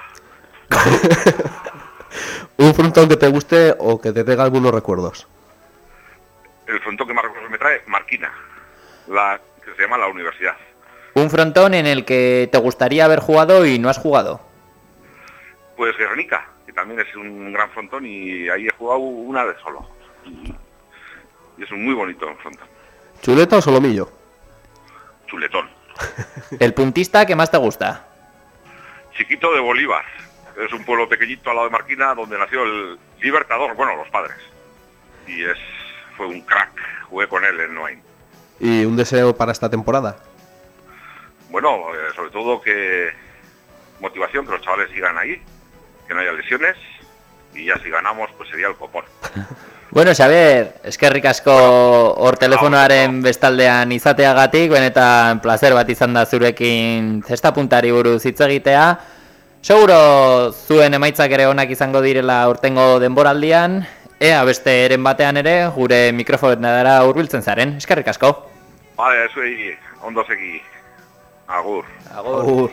Un frontón que te guste o que te tenga algunos recuerdos. El frontón que más recuerdos me trae, Marquina, la que se llama la universidad. Un frontón en el que te gustaría haber jugado y no has jugado. Pues Guernica, que también es un gran frontón, y ahí he jugado una vez solo. Y es un muy bonito frontón. ¿Chuleta o solomillo? Chuletón. ¿El puntista que más te gusta? Chiquito de Bolívar. Es un pueblo pequeñito al lado de Marquina, donde nació el Libertador, bueno, los padres. Y fue un crack, jugué con él en Noain. ¿Y un deseo para esta temporada? Bueno, sobre todo que motivación, que los chavales sigan ahí, que no haya lesiones, y ya si ganamos, pues sería el copón. Bueno, Xabier, eskerrik asko hor telefonoaren bestaldean izateagatik, benetan placer bat izan da zurekin zesta puntari buruz hitz egitea. Seguro zuen emaitzak ere onak izango direla urtengo denboraldian, ea beste eren batean ere gure mikrofonetara hurbiltzen zaren. Eskerrik asko. Vale, zuei ondo segi. Agur. Agur.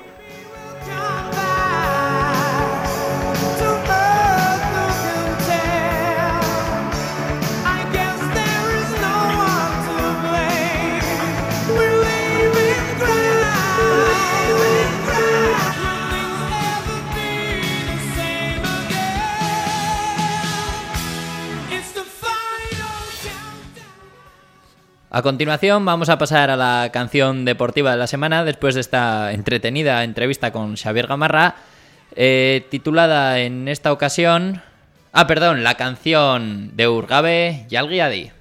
A continuación vamos a pasar a la canción deportiva de la semana después de esta entretenida entrevista con Xabier Gamarra, titulada en esta ocasión... la canción de Urgabe y Alguiadi.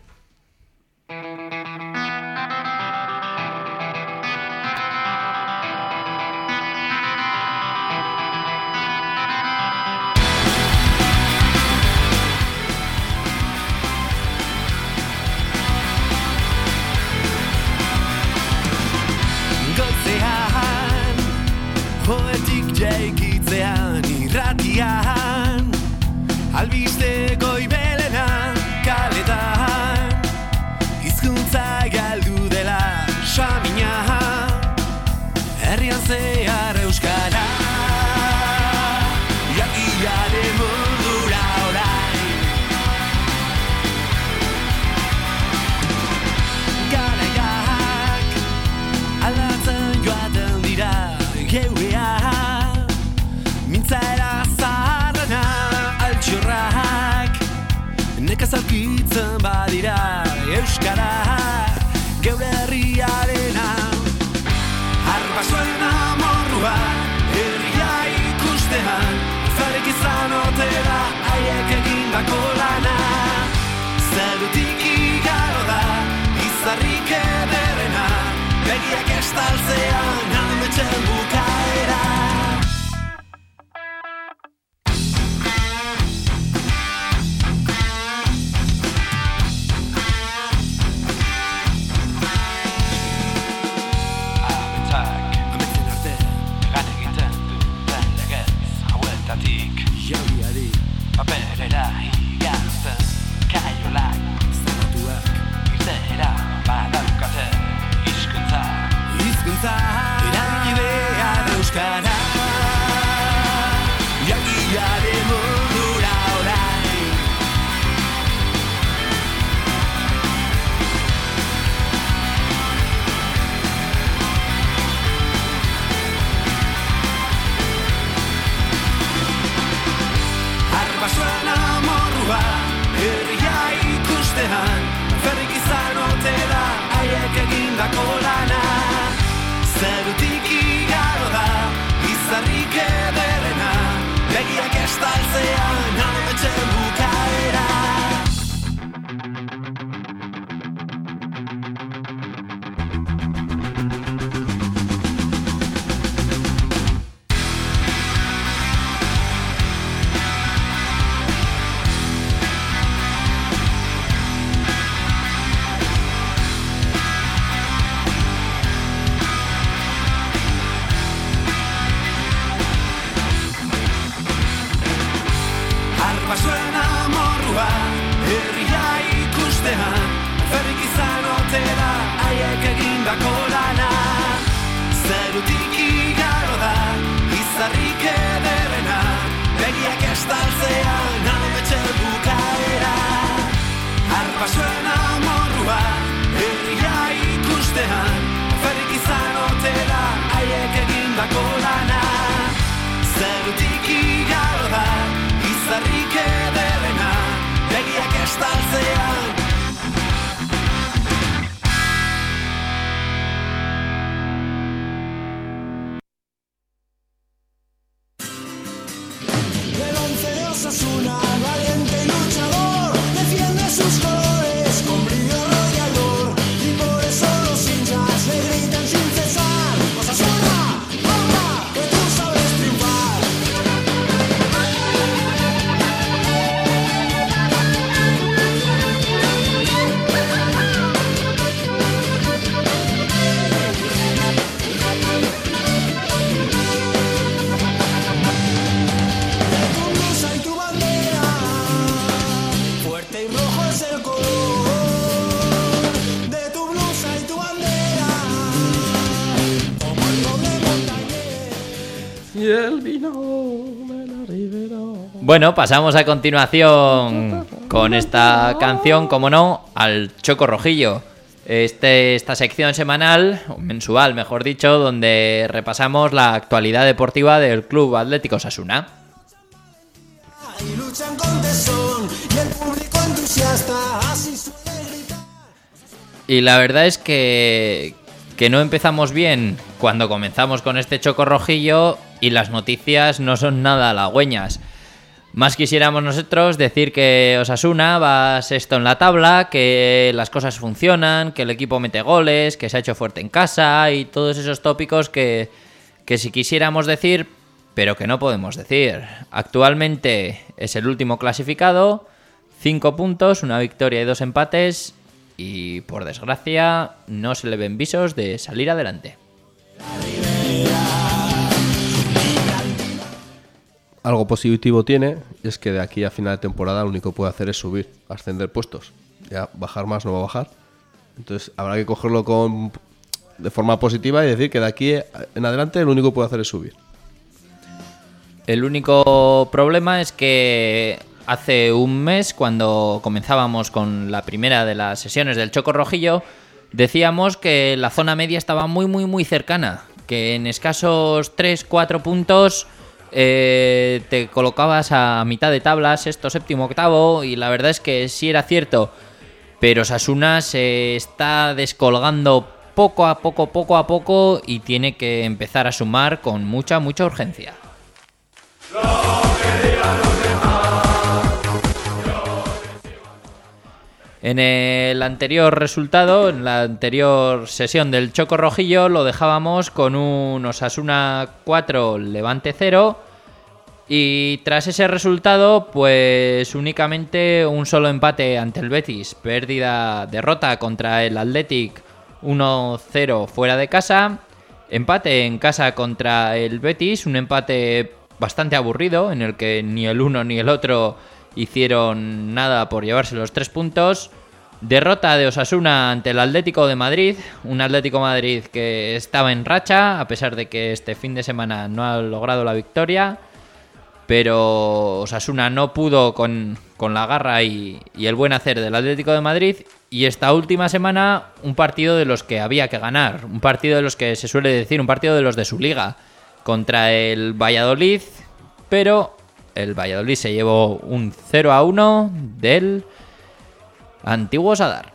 jaikitzean irratian, albiste goibelena kaletan, hizkuntza galdu dela samina, herrian zehar euskara, jakiaren mundura orain. Garaiak aldatzen joaten dira geurea, mintzaera zaharrena altxorrak, nekaz aurkitzen badira euskara, geure herriarena. Arba zuen amorrua herria ikustean, ferrik izan otera haiek egindako lana, zerutik igaro da izarrik ederrena, begiak estaltzean ametxen bukaera. Paperera igazten kaiolak, zaratuak irtera badaukate hizkuntza eragilea da euskara, jakiaren mundura orain. Arbasoen amorrua herria ikustean, ferrik izan otera haiek egindako lana, zerutik igaro da izarrik ederrena, begiak estaltzean ametxen bukaera. Arbasoen amorrua herria ikustean, ferrik izan otera haiek egindako lana, zerutik igaro da izarrik ederrena, begiak estaltzean ametxen bukaera. Arbasoen amorrua herria ikustean, ferrik izan otera haiek egindako lana, zerutik igaro da izarrik ederrena, begiak estaltzean. El once de Osasuna, valiente y luchador, defiende sus colores con brillo arrollador, y por eso los hinchas le gritan sin cesar: Osasuna, ¡Bomba! Que tú sabes triunfar. Tu blusa y tu bandera, fuerte y rojo es el color de tu blusa y tu bandera, como el doble montañés. Y el vino de la ribera. Bueno, pasamos a continuación con esta canción, como no, al Choco Rojillo. Esta sección semanal, o mensual mejor dicho, donde repasamos la actualidad deportiva del Club Atlético Osasuna. Y luchan con tesón, y el público entusiasta así suele gritar. Y la verdad es que no empezamos bien cuando comenzamos con este Choco Rojillo y las noticias no son nada halagüeñas. Más quisiéramos nosotros decir que Osasuna va sexto en la tabla, que las cosas funcionan, que el equipo mete goles, que se ha hecho fuerte en casa y todos esos tópicos que si quisiéramos decir, pero que no podemos decir. Actualmente es el último clasificado, 5 puntos, una victoria y 2 empates, y por desgracia no se le ven visos de salir adelante. algo positivo tiene, y es que de aquí a final de temporada lo único que puede hacer es subir, ascender puestos. Ya bajar más no va a bajar. Entonces habrá que cogerlo de forma positiva y decir que de aquí en adelante lo único que puede hacer es subir. El único problema es que hace un mes, cuando comenzábamos con la primera de las sesiones del Choco Rojillo, decíamos que la zona media estaba muy, muy, muy cercana, que en escasos 3-4 puntos te colocabas a mitad de tabla, sexto, séptimo, octavo, y la verdad es que sí era cierto, pero Osasuna se está descolgando poco a poco y tiene que empezar a sumar con mucha, mucha urgencia. En el anterior resultado, en la anterior sesión del Choco Rojillo, lo dejábamos con un Osasuna 4, Levante 0. Y tras ese resultado, pues únicamente un solo empate ante el Betis. Derrota contra el Athletic 1-0 fuera de casa. Empate en casa contra el Betis, un empate bastante aburrido, en el que ni el uno ni el otro hicieron nada por llevarse los 3 puntos. Derrota de Osasuna ante el Atlético de Madrid, un Atlético de Madrid que estaba en racha, a pesar de que este fin de semana no ha logrado la victoria, pero Osasuna no pudo con la garra y el buen hacer del Atlético de Madrid, y esta última semana un partido de los que había que ganar, un partido de los que se suele decir, un partido de los de su liga, contra el Valladolid, pero el Valladolid se llevó un 0-1 del antiguo Sadar.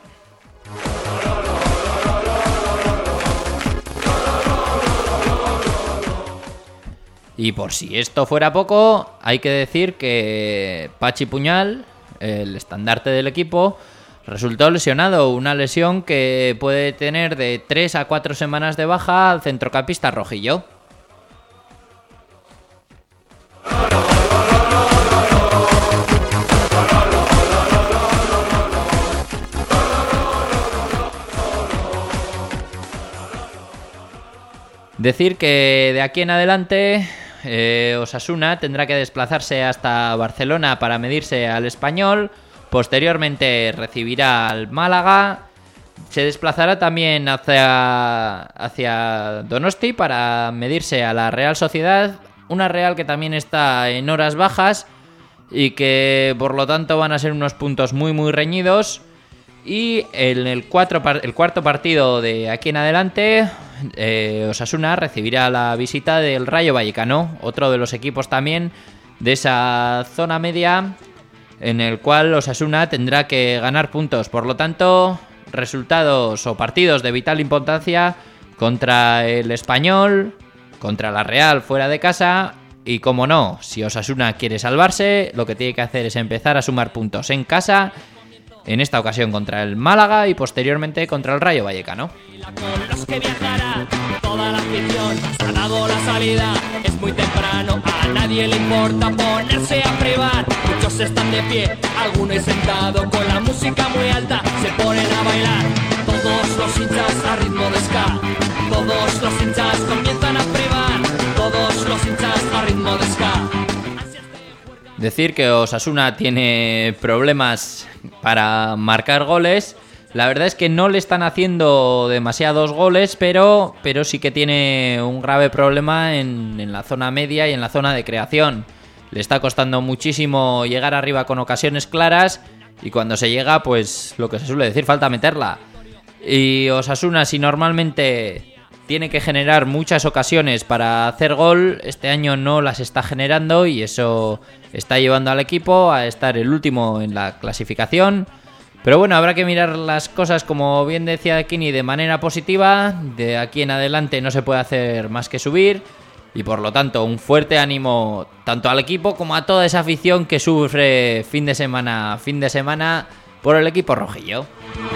Y por si esto fuera poco, hay que decir que Pachi Puñal, el estandarte del equipo, resultó lesionado, una lesión que puede tener de 3 a 4 semanas de baja al centrocampista rojillo. Decir que de aquí en adelante Osasuna tendrá que desplazarse hasta Barcelona para medirse al Español. Posteriormente recibirá al Málaga. Se desplazará también hacia Donosti para medirse a la Real Sociedad. Una Real que también está en horas bajas y que por lo tanto van a ser unos puntos muy muy reñidos. Y en el cuarto partido de aquí en adelante, Osasuna recibirá la visita del Rayo Vallecano, otro de los equipos también de esa zona media, en el cual Osasuna tendrá que ganar puntos. Por lo tanto, resultados o partidos de vital importancia contra el Español, contra la Real fuera de casa. Y como no, si Osasuna quiere salvarse, lo que tiene que hacer es empezar a sumar puntos en casa, en esta ocasión contra el Málaga y posteriormente contra el Rayo Vallecano. Con los que viajará toda la afición, ha dado la salida, es muy temprano, a nadie le importa ponerse a privar. Muchos están de pie, algunos sentado, con la música muy alta se ponen a bailar. Todos los hinchas a ritmo de ska, todos los hinchas comienzan a privar, todos los hinchas a ritmo de ska. Decir que Osasuna tiene problemas para marcar goles. La verdad es que no le están haciendo demasiados goles, pero sí que tiene un grave problema en la zona media y en la zona de creación. Le está costando muchísimo llegar arriba con ocasiones claras, y cuando se llega, pues lo que se suele decir, falta meterla. Y Osasuna, si normalmente tiene que generar muchas ocasiones para hacer gol, este año no las está generando, y eso está llevando al equipo a estar el último en la clasificación. Pero bueno, habrá que mirar las cosas, como bien decía Kini, de manera positiva. De aquí en adelante no se puede hacer más que subir, y por lo tanto un fuerte ánimo tanto al equipo como a toda esa afición que sufre fin de semana por el equipo rojillo.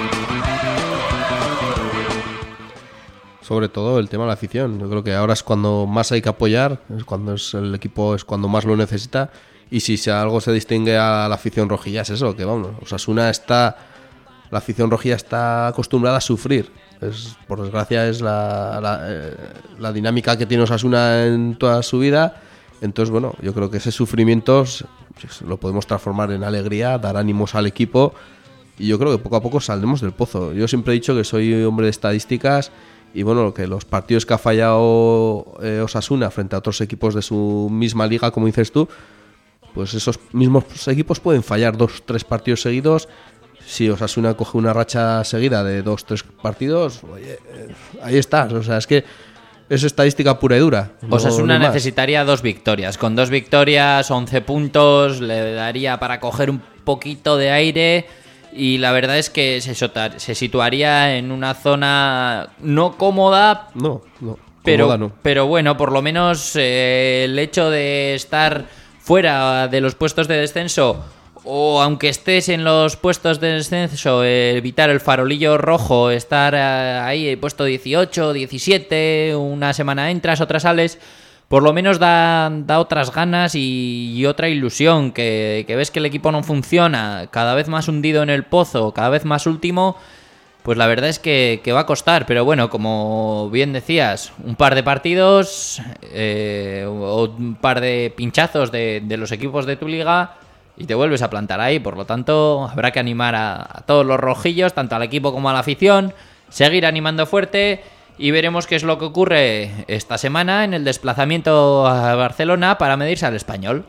Sobre todo el tema de la afición. Yo creo que ahora es cuando más hay que apoyar, es cuando el equipo es cuando más lo necesita. Y si algo se distingue a la afición rojilla es eso, que vamos, Osasuna la afición rojilla está acostumbrada a sufrir. Por desgracia es la dinámica que tiene Osasuna en toda su vida, Entonces, bueno, yo creo que ese sufrimiento lo podemos transformar en alegría, dar ánimos al equipo, y yo creo que poco a poco saldremos del pozo. Yo siempre he dicho que soy hombre de estadísticas, y bueno, que los partidos que ha fallado Osasuna frente a otros equipos de su misma liga, como dices tú, pues esos mismos equipos pueden fallar 2-3 partidos seguidos. Si Osasuna coge una racha seguida de 2-3 partidos, oye, ahí estás. O sea, es que es estadística pura y dura. Osasuna no necesitaría 2 victorias. Con 2 victorias, 11 puntos, le daría para coger un poquito de aire. Y la verdad es que se situaría en una zona no cómoda. No, pero, cómoda no. Pero bueno, por lo menos el hecho de estar fuera de los puestos de descenso, o aunque estés en los puestos de descenso, evitar el farolillo rojo, estar ahí puesto 18, 17, una semana entras, otra sales, por lo menos da otras ganas y otra ilusión, que ves que el equipo no funciona, cada vez más hundido en el pozo, cada vez más último. Pues la verdad es que va a costar, pero bueno, como bien decías, un par de partidos o un par de pinchazos de los equipos de tu liga y te vuelves a plantar ahí. Por lo tanto, habrá que animar a todos los rojillos, tanto al equipo como a la afición, seguir animando fuerte y veremos qué es lo que ocurre esta semana en el desplazamiento a Barcelona para medirse al Español.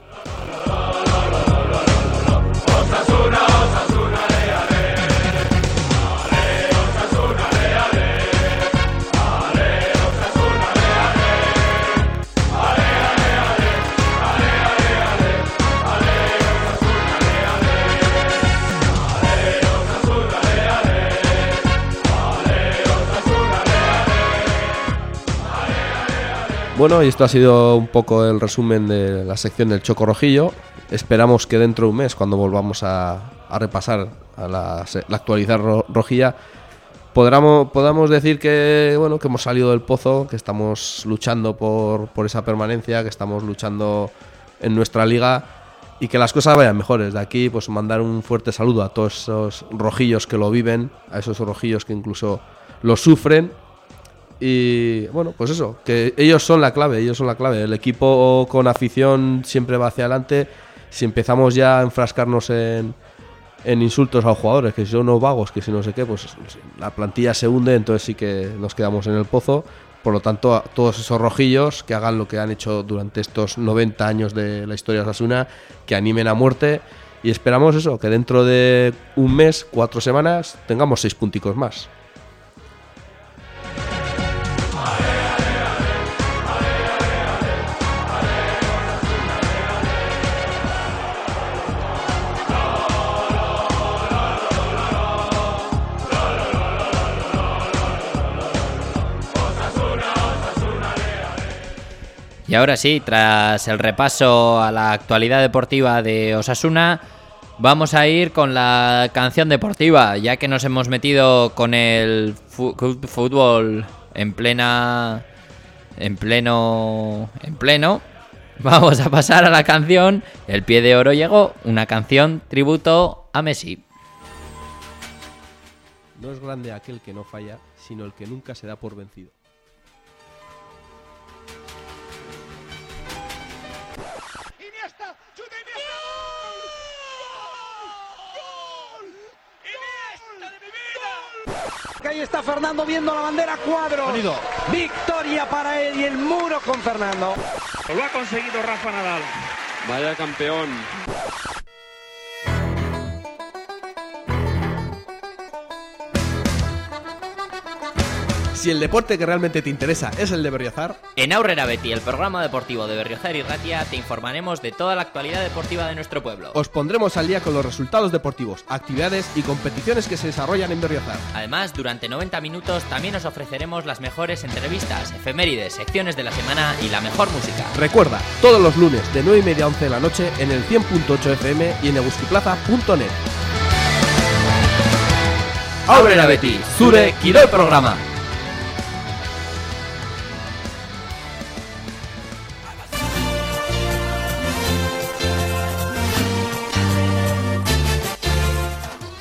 Bueno, y esto ha sido un poco el resumen de la sección del Choco Rojillo. Esperamos que dentro de un mes, cuando volvamos a repasar a la actualidad rojilla, podamos decir que bueno, que hemos salido del pozo, que estamos luchando por esa permanencia, que estamos luchando en nuestra liga y que las cosas vayan mejores. De aquí, pues mandar un fuerte saludo a todos esos rojillos que lo viven, a esos rojillos que incluso lo sufren. Y bueno, pues eso, que ellos son la clave. El equipo con afición siempre va hacia adelante. Si empezamos ya a enfrascarnos en insultos a los jugadores, que si son unos vagos, que si no sé qué, pues la plantilla se hunde, entonces sí que nos quedamos en el pozo. Por lo tanto, a todos esos rojillos que hagan lo que han hecho durante estos 90 años de la historia de Osasuna, que animen a muerte, y esperamos eso, que dentro de un mes, 4 semanas, tengamos 6 punticos más. Y ahora sí, tras el repaso a la actualidad deportiva de Osasuna, vamos a ir con la canción deportiva, ya que nos hemos metido con el fútbol en pleno. Vamos a pasar a la canción El Pie de Oro llegó, una canción tributo a Messi. No es grande aquel que no falla, sino el que nunca se da por vencido. Ahí está Fernando viendo la bandera cuadro. Sonido. Victoria para él y el muro con Fernando. Lo ha conseguido Rafa Nadal. Vaya campeón. Si el deporte que realmente te interesa es el de Berriozar, en Aurrera Beti, el programa deportivo de Berriozar y Ratia, te informaremos de toda la actualidad deportiva de nuestro pueblo. Os pondremos al día con los resultados deportivos, actividades y competiciones que se desarrollan en Berriozar. Además, durante 90 minutos también os ofreceremos las mejores entrevistas, efemérides, secciones de la semana y la mejor música. Recuerda, todos los lunes de 9:30 a 11 de la noche en el 100.8 FM y en eguskiplaza.net. Aurrera Beti, zure kirol programa.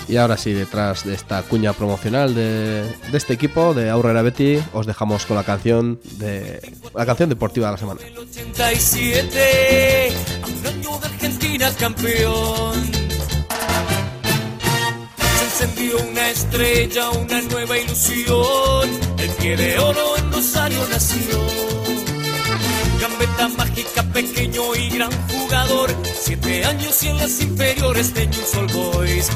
Y ahora sí, detrás de esta cuña promocional de este equipo, de Aurrera Beti, os dejamos con la canción deportiva de la semana. El 87, a un año de Argentina campeón. Se encendió una estrella, una nueva ilusión. El pie de oro en Rosario nació. Gambeta mágica, pequeño y gran jugador. 7 años y en las inferiores de Newell's Old Boys.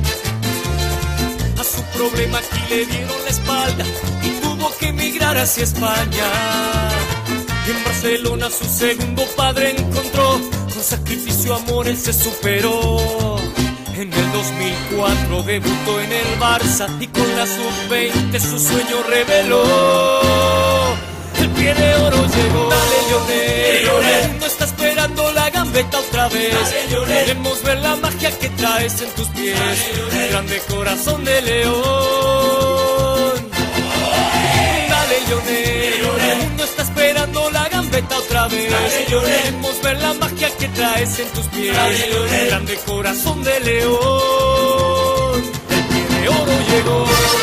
A su problema aquí le dieron la espalda y tuvo que emigrar hacia España. Y en Barcelona su segundo padre encontró. Con sacrificio, amor, él se superó. En el 2004 debutó en el Barça y con la sub-20 su sueño reveló. El pie de oro llegó. Dale, Lionel. El mundo está esperando la gambeta otra vez. Queremos ver la magia que traes en tus pies. El grande corazón de león. Dale, Lionel. El mundo está esperando la gambeta otra vez. Queremos ver la magia que traes en tus pies. El grande corazón de león. El pie de oro llegó.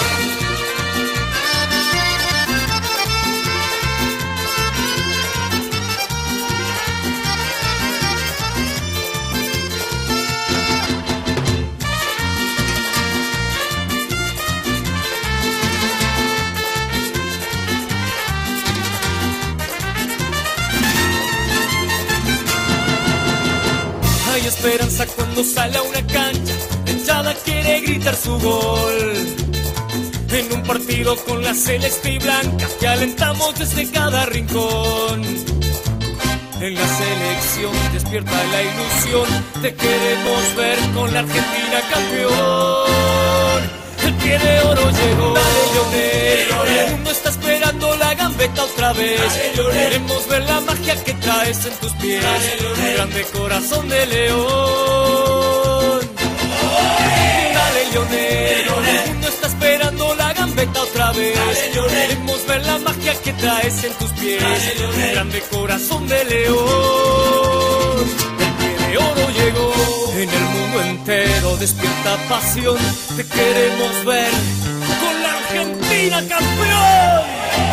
Hay esperanza cuando sale a una cancha, la hinchada quiere gritar su gol. En un partido con la celeste y blanca, te alentamos desde cada rincón. En la selección despierta la ilusión, te queremos ver con la Argentina campeón. El pie de oro llegó. Dale, Lionel. El mundo está esperando la gambeta otra vez. Queremos ver la magia que traes en tus pies. El grande corazón de león. Dale, Lionel. El mundo está esperando la gambeta otra vez. Queremos ver la magia que traes en tus pies. El grande corazón de león. El pie de oro llegó. En el mundo entero despierta pasión. Te queremos ver con la Argentina campeón.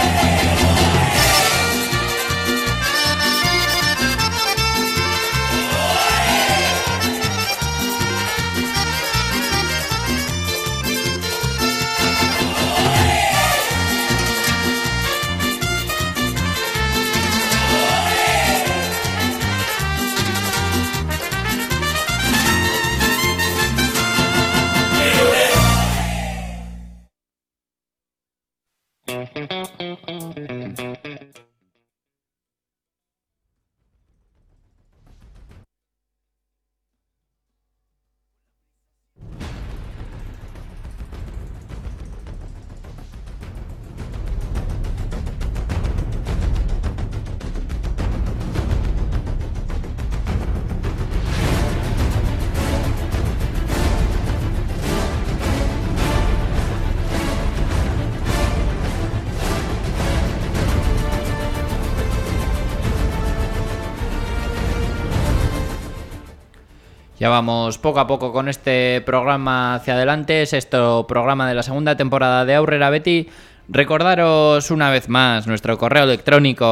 Ya vamos poco a poco con este programa hacia adelante, sexto programa de la segunda temporada de Aurrera Beti. Recordaros una vez más nuestro correo electrónico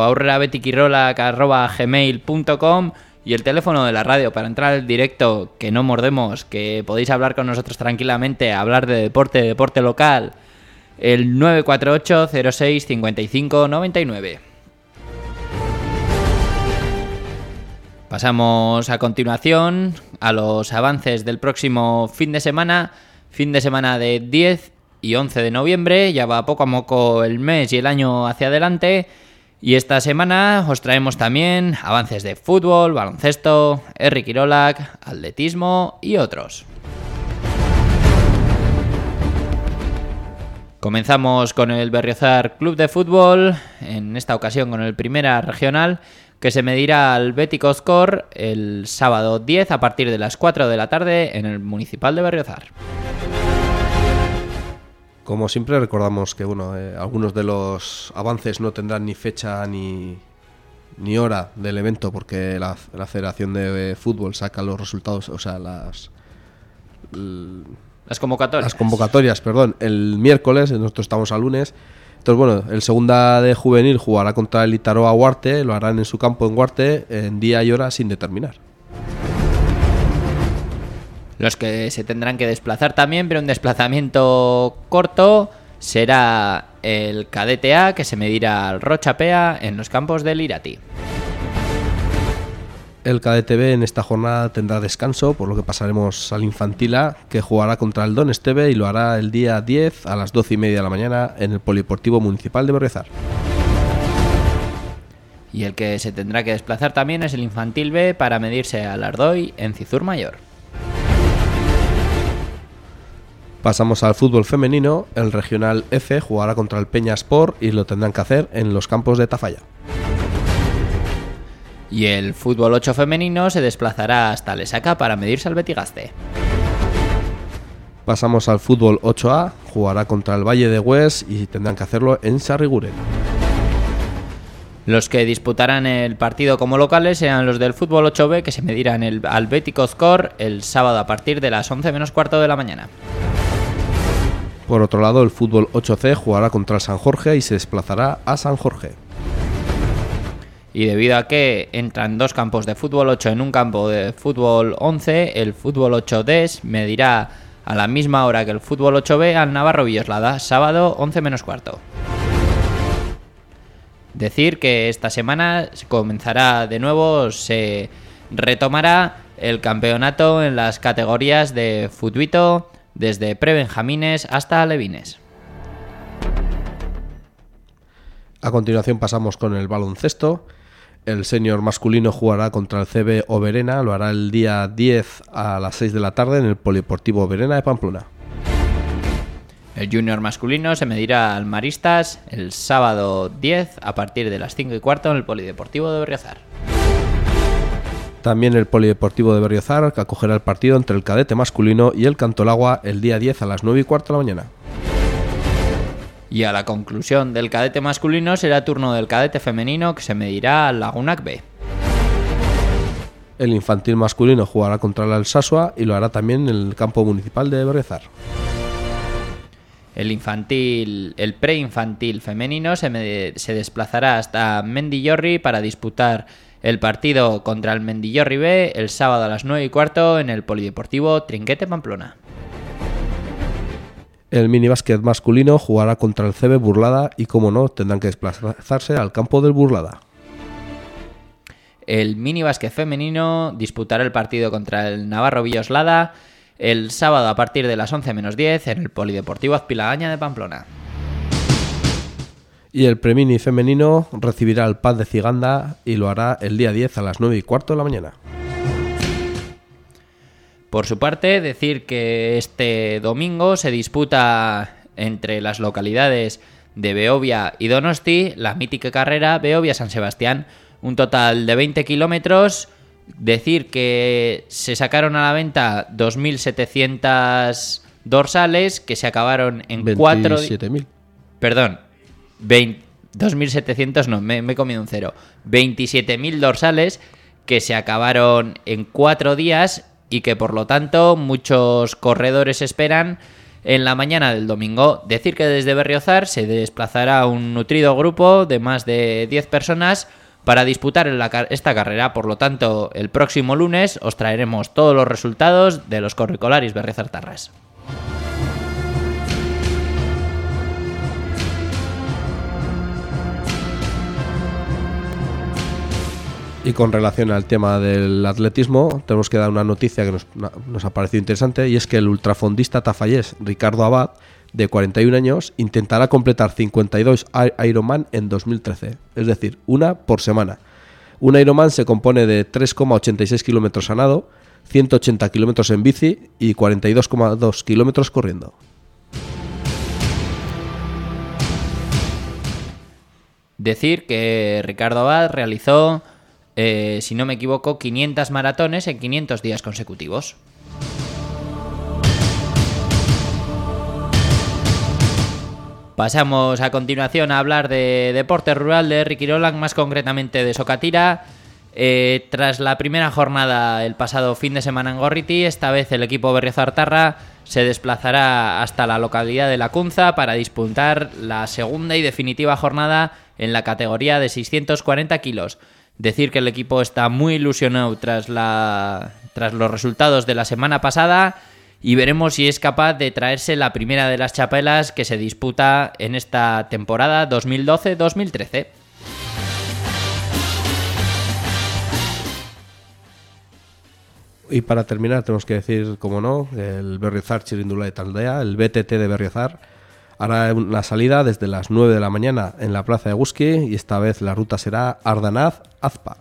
aurrerabetiquirola@gmail.com y el teléfono de la radio para entrar al directo, que no mordemos, que podéis hablar con nosotros tranquilamente, hablar de deporte local, el 948 06 55 99. Pasamos a continuación a los avances del próximo fin de semana de 10 y 11 de noviembre. Ya va poco a poco el mes y el año hacia adelante. Y esta semana os traemos también avances de fútbol, baloncesto, Herri Kirolak, atletismo y otros. Comenzamos con el Berriozar Club de Fútbol, en esta ocasión con el Primera Regional, que se medirá al Betis Coscor el sábado 10 a partir de las 4 de la tarde en el Municipal de Berriozar. Como siempre recordamos que algunos de los avances no tendrán ni fecha ni hora del evento, porque la Federación de Fútbol saca los resultados, o sea, las Las convocatorias. Las convocatorias, perdón, el miércoles, nosotros estamos a lunes. Entonces, bueno, el segunda de juvenil jugará contra el Itaroa Huarte, lo harán en su campo en Huarte, en día y hora sin determinar. Los que se tendrán que desplazar también, pero un desplazamiento corto, será el cadete A, que se medirá al Rochapea en los campos del Irati. El cadete B en esta jornada tendrá descanso, por lo que pasaremos al infantil A, que jugará contra el Don Esteve y lo hará el día 10 a las 12:30 de la mañana en el Polideportivo Municipal de Berriozar. Y el que se tendrá que desplazar también es el infantil B para medirse al Ardoy en Cizur Mayor. Pasamos al fútbol femenino. El regional F jugará contra el Peña Sport y lo tendrán que hacer en los campos de Tafalla. Y el fútbol 8 femenino se desplazará hasta Lesaca para medirse al Betigaste. Pasamos al fútbol 8A, jugará contra el Valle de Hues y tendrán que hacerlo en Sarriguren. Los que disputarán el partido como locales serán los del fútbol 8B, que se medirán al Bético Score el sábado a partir de las 11 menos cuarto de la mañana. Por otro lado, el fútbol 8C jugará contra el San Jorge y se desplazará a San Jorge. Y debido a que entran dos campos de fútbol 8 en un campo de fútbol 11, el fútbol 8D medirá a la misma hora que el fútbol 8B al Navarro Villoslada, sábado 11 menos cuarto. Decir que esta semana comenzará de nuevo, se retomará el campeonato en las categorías de futbito desde prebenjamines hasta alevines. A continuación pasamos con el baloncesto. El senior masculino jugará contra el CB Oberena, lo hará el día 10 a las 6 de la tarde en el Polideportivo Oberena de Pamplona. El junior masculino se medirá al Maristas el sábado 10 a partir de las 5:15 en el Polideportivo de Berriozar. También el Polideportivo de Berriozar, que acogerá el partido entre el cadete masculino y el Cantolagua el día 10 a las 9:15 de la mañana. Y a la conclusión del cadete masculino será turno del cadete femenino, que se medirá al Lagunac B. El infantil masculino jugará contra el Alsasua y lo hará también en el campo municipal de Berriozar. El preinfantil femenino se desplazará hasta Mendillorri para disputar el partido contra el Mendillorri B el sábado a las 9:15 en el Polideportivo Trinquete Pamplona. El minibásquet masculino jugará contra el CB Burlada y, como no, tendrán que desplazarse al campo del Burlada. El minibásquet femenino disputará el partido contra el Navarro Villoslada el sábado a partir de las 11 menos 10 en el Polideportivo Azpilagaña de Pamplona. Y el premini femenino recibirá el Paz de Ciganda y lo hará el día 10 a las 9:15 de la mañana. Por su parte, decir que este domingo se disputa entre las localidades de Beovia y Donosti la mítica carrera Beovia-San Sebastián, un total de 20 kilómetros. Decir que se sacaron a la venta 2.700 dorsales que se acabaron en 27.000. Perdón, 2.700 no, me he comido un cero. 27.000 dorsales que se acabaron en 4 días y que por lo tanto muchos corredores esperan en la mañana del domingo. Decir que desde Berriozar se desplazará un nutrido grupo de más de 10 personas para disputar esta carrera. Por lo tanto, el próximo lunes os traeremos todos los resultados de los Corricolaris Berriozar-Tarras. Y con relación al tema del atletismo, tenemos que dar una noticia que nos ha parecido interesante, y es que el ultrafondista tafallés Ricardo Abad, de 41 años, intentará completar 52 Ironman en 2013, es decir, una por semana. Un Ironman se compone de 3,86 kilómetros a nado, 180 kilómetros en bici y 42,2 kilómetros corriendo. Decir que Ricardo Abad realizó, si no me equivoco, 500 maratones en 500 días consecutivos. Pasamos a continuación a hablar de deporte rural de Riquirolan, más concretamente de Socatira, Tras la primera jornada el pasado fin de semana en Gorriti, esta vez el equipo berriozartarra se desplazará hasta la localidad de Lacunza para disputar la segunda y definitiva jornada en la categoría de 640 kilos. Decir que el equipo está muy ilusionado tras los resultados de la semana pasada y veremos si es capaz de traerse la primera de las chapelas que se disputa en esta temporada 2012-2013. Y para terminar tenemos que decir, como no, el Berriozar Txirrindularia Taldea, el BTT de Berriozar, hará una salida desde las 9 de la mañana en la plaza de Eguzki y esta vez la ruta será Ardanaz-Azpa.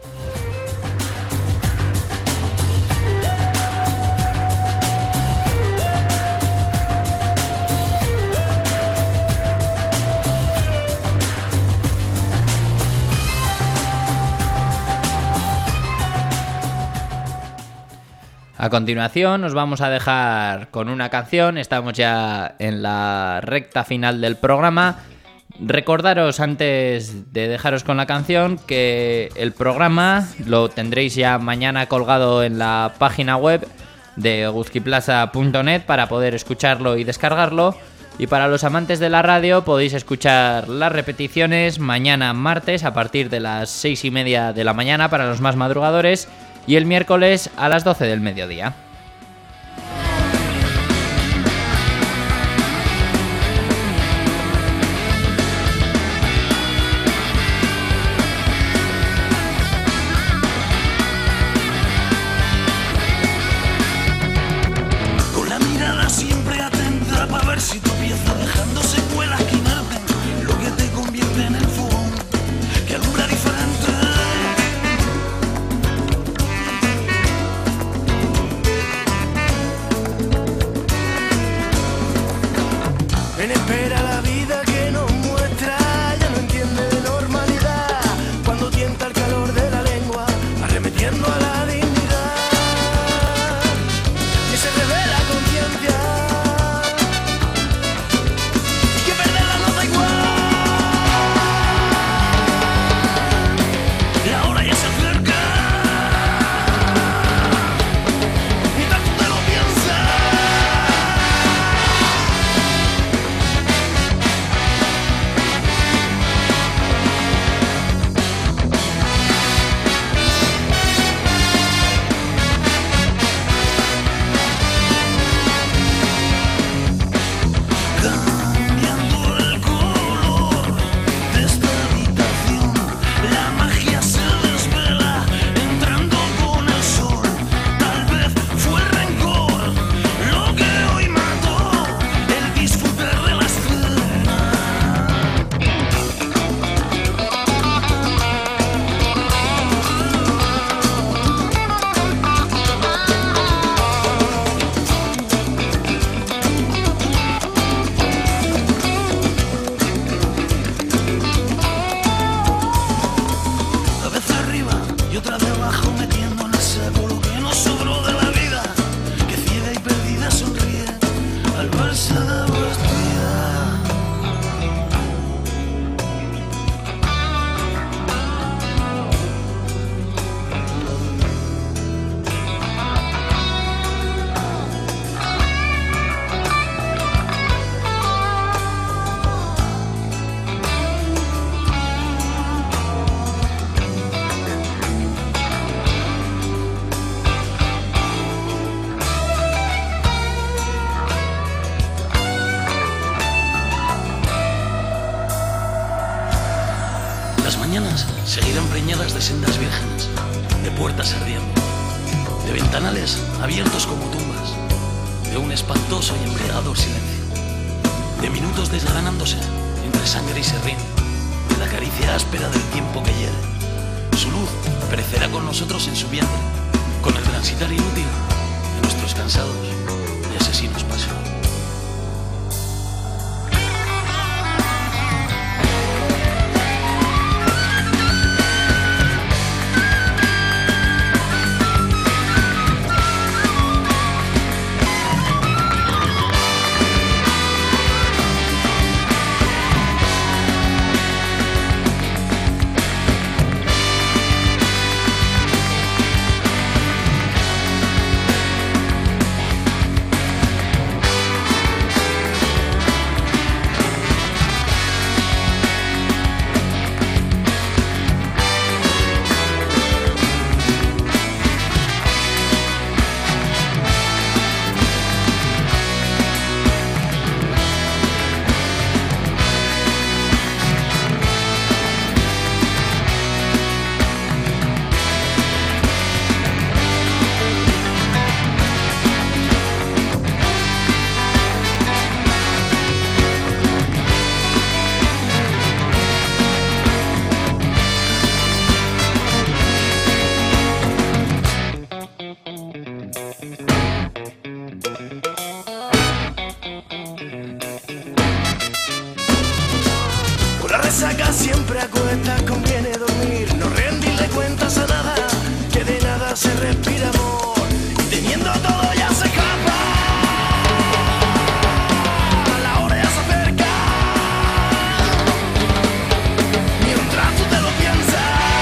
A continuación nos vamos a dejar con una canción, estamos ya en la recta final del programa. Recordaros antes de dejaros con la canción que el programa lo tendréis ya mañana colgado en la página web de eguzkiplaza.net para poder escucharlo y descargarlo. Y para los amantes de la radio podéis escuchar las repeticiones mañana martes a partir de las 6:30 de la mañana para los más madrugadores y el miércoles a las 12 del mediodía. Con la mirada siempre atenta para ver si tropieza, dejando secuelas que inerten lo que te convierte en el fogón que alumbra diferente. En espera la vida que nos muestra, ya no entiende de normalidad, cuando tienta el calor de la lengua, arremetiendo a la dignidad, que se revela conciencia, y que perderla no da igual. La hora ya se acerca, y tal tú te lo piensas. Cambiando el color de esta habitación, la magia se desvela, entrando con el sol. Tal vez fue el rencor lo que hoy mató el disfrute de la escena. Una vez arriba y otra de abajo, metiendo en el saco lo que nos sobró de la vida, que ciega y perdida sonríe al verse de vestida. Las mañanas seguirán preñadas de sendas vírgenes, de puertas ardiendo, de ventanales abiertos como tumbas, de un espantoso y embriagador silencio, de minutos desgranándose entre sangre y serrín, de la caricia áspera del tiempo que hiere. Su luz perecerá con nosotros en su vientre, con el transitar inútil de nuestros cansados y asesinos pasos. resaca siempre a cuentas conviene dormir, no rendirle cuentas a nada, que de nada se respira amor, y teniendo todo ya se escapa, la hora ya se acerca, mientras tú te lo piensas.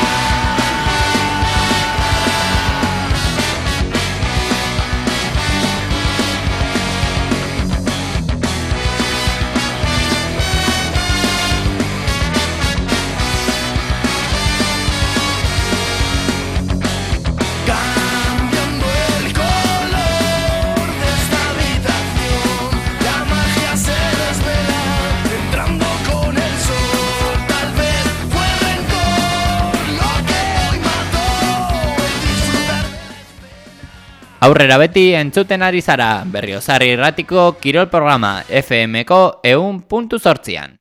Aurrera beti entzuten ari zara, Berriozar irratiko kirol programa FM-ko 100.8an.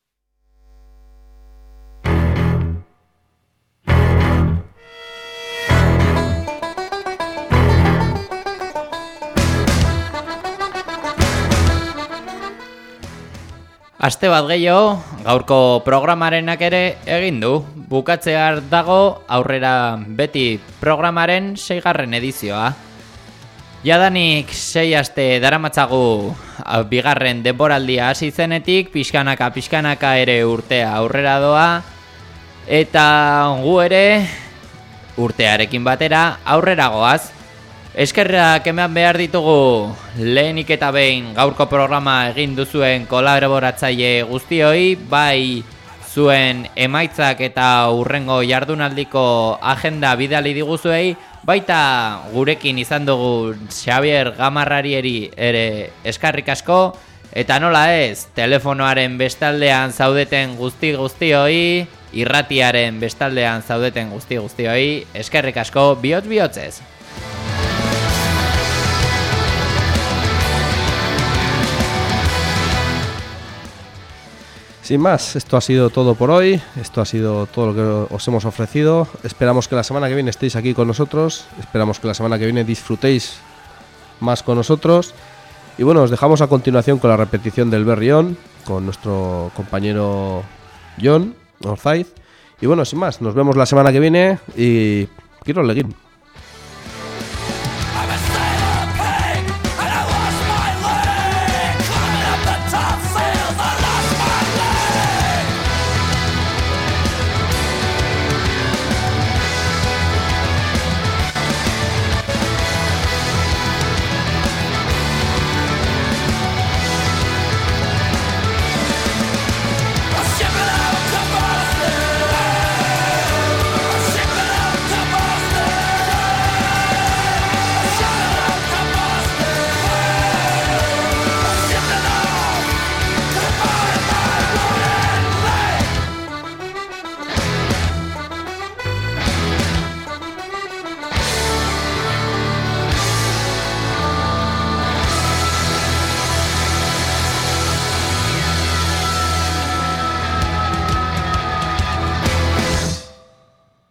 Aste bat gehiago, gaurko programarenak ere egin du. Bukatzear dago Aurrera beti programaren 6. edizioa. Jadanik 6 aste daramatzagu bigarren denboraldia hasi zenetik, pixkanaka ere urtea aurrera doa, eta gu ere urtearekin batera aurrera goaz. Eskerrak eman behar ditugu lehenik eta behin gaurko programa egin duzuen kolaboratzaile guztioi, bai zuen emaitzak eta hurrengo jardunaldiko agenda bidali diguzuei, baita gurekin izan dugu Xabier Gamarrarieri ere eskerrik asko, eta nola ez, telefonoaren bestaldean zaudeten guzti-guztioi, irratiaren bestaldean zaudeten guzti-guztioi, eskerrik asko bihotz-bihotzez. Sin más, esto ha sido todo por hoy, esto ha sido todo lo que os hemos ofrecido. Esperamos que la semana que viene estéis aquí con nosotros, esperamos que la semana que viene disfrutéis más con nosotros. Y bueno, os dejamos a continuación con la repetición del Berrión, con nuestro compañero Jon Orzaiz. Y bueno, sin más, nos vemos la semana que viene y quiero leguín.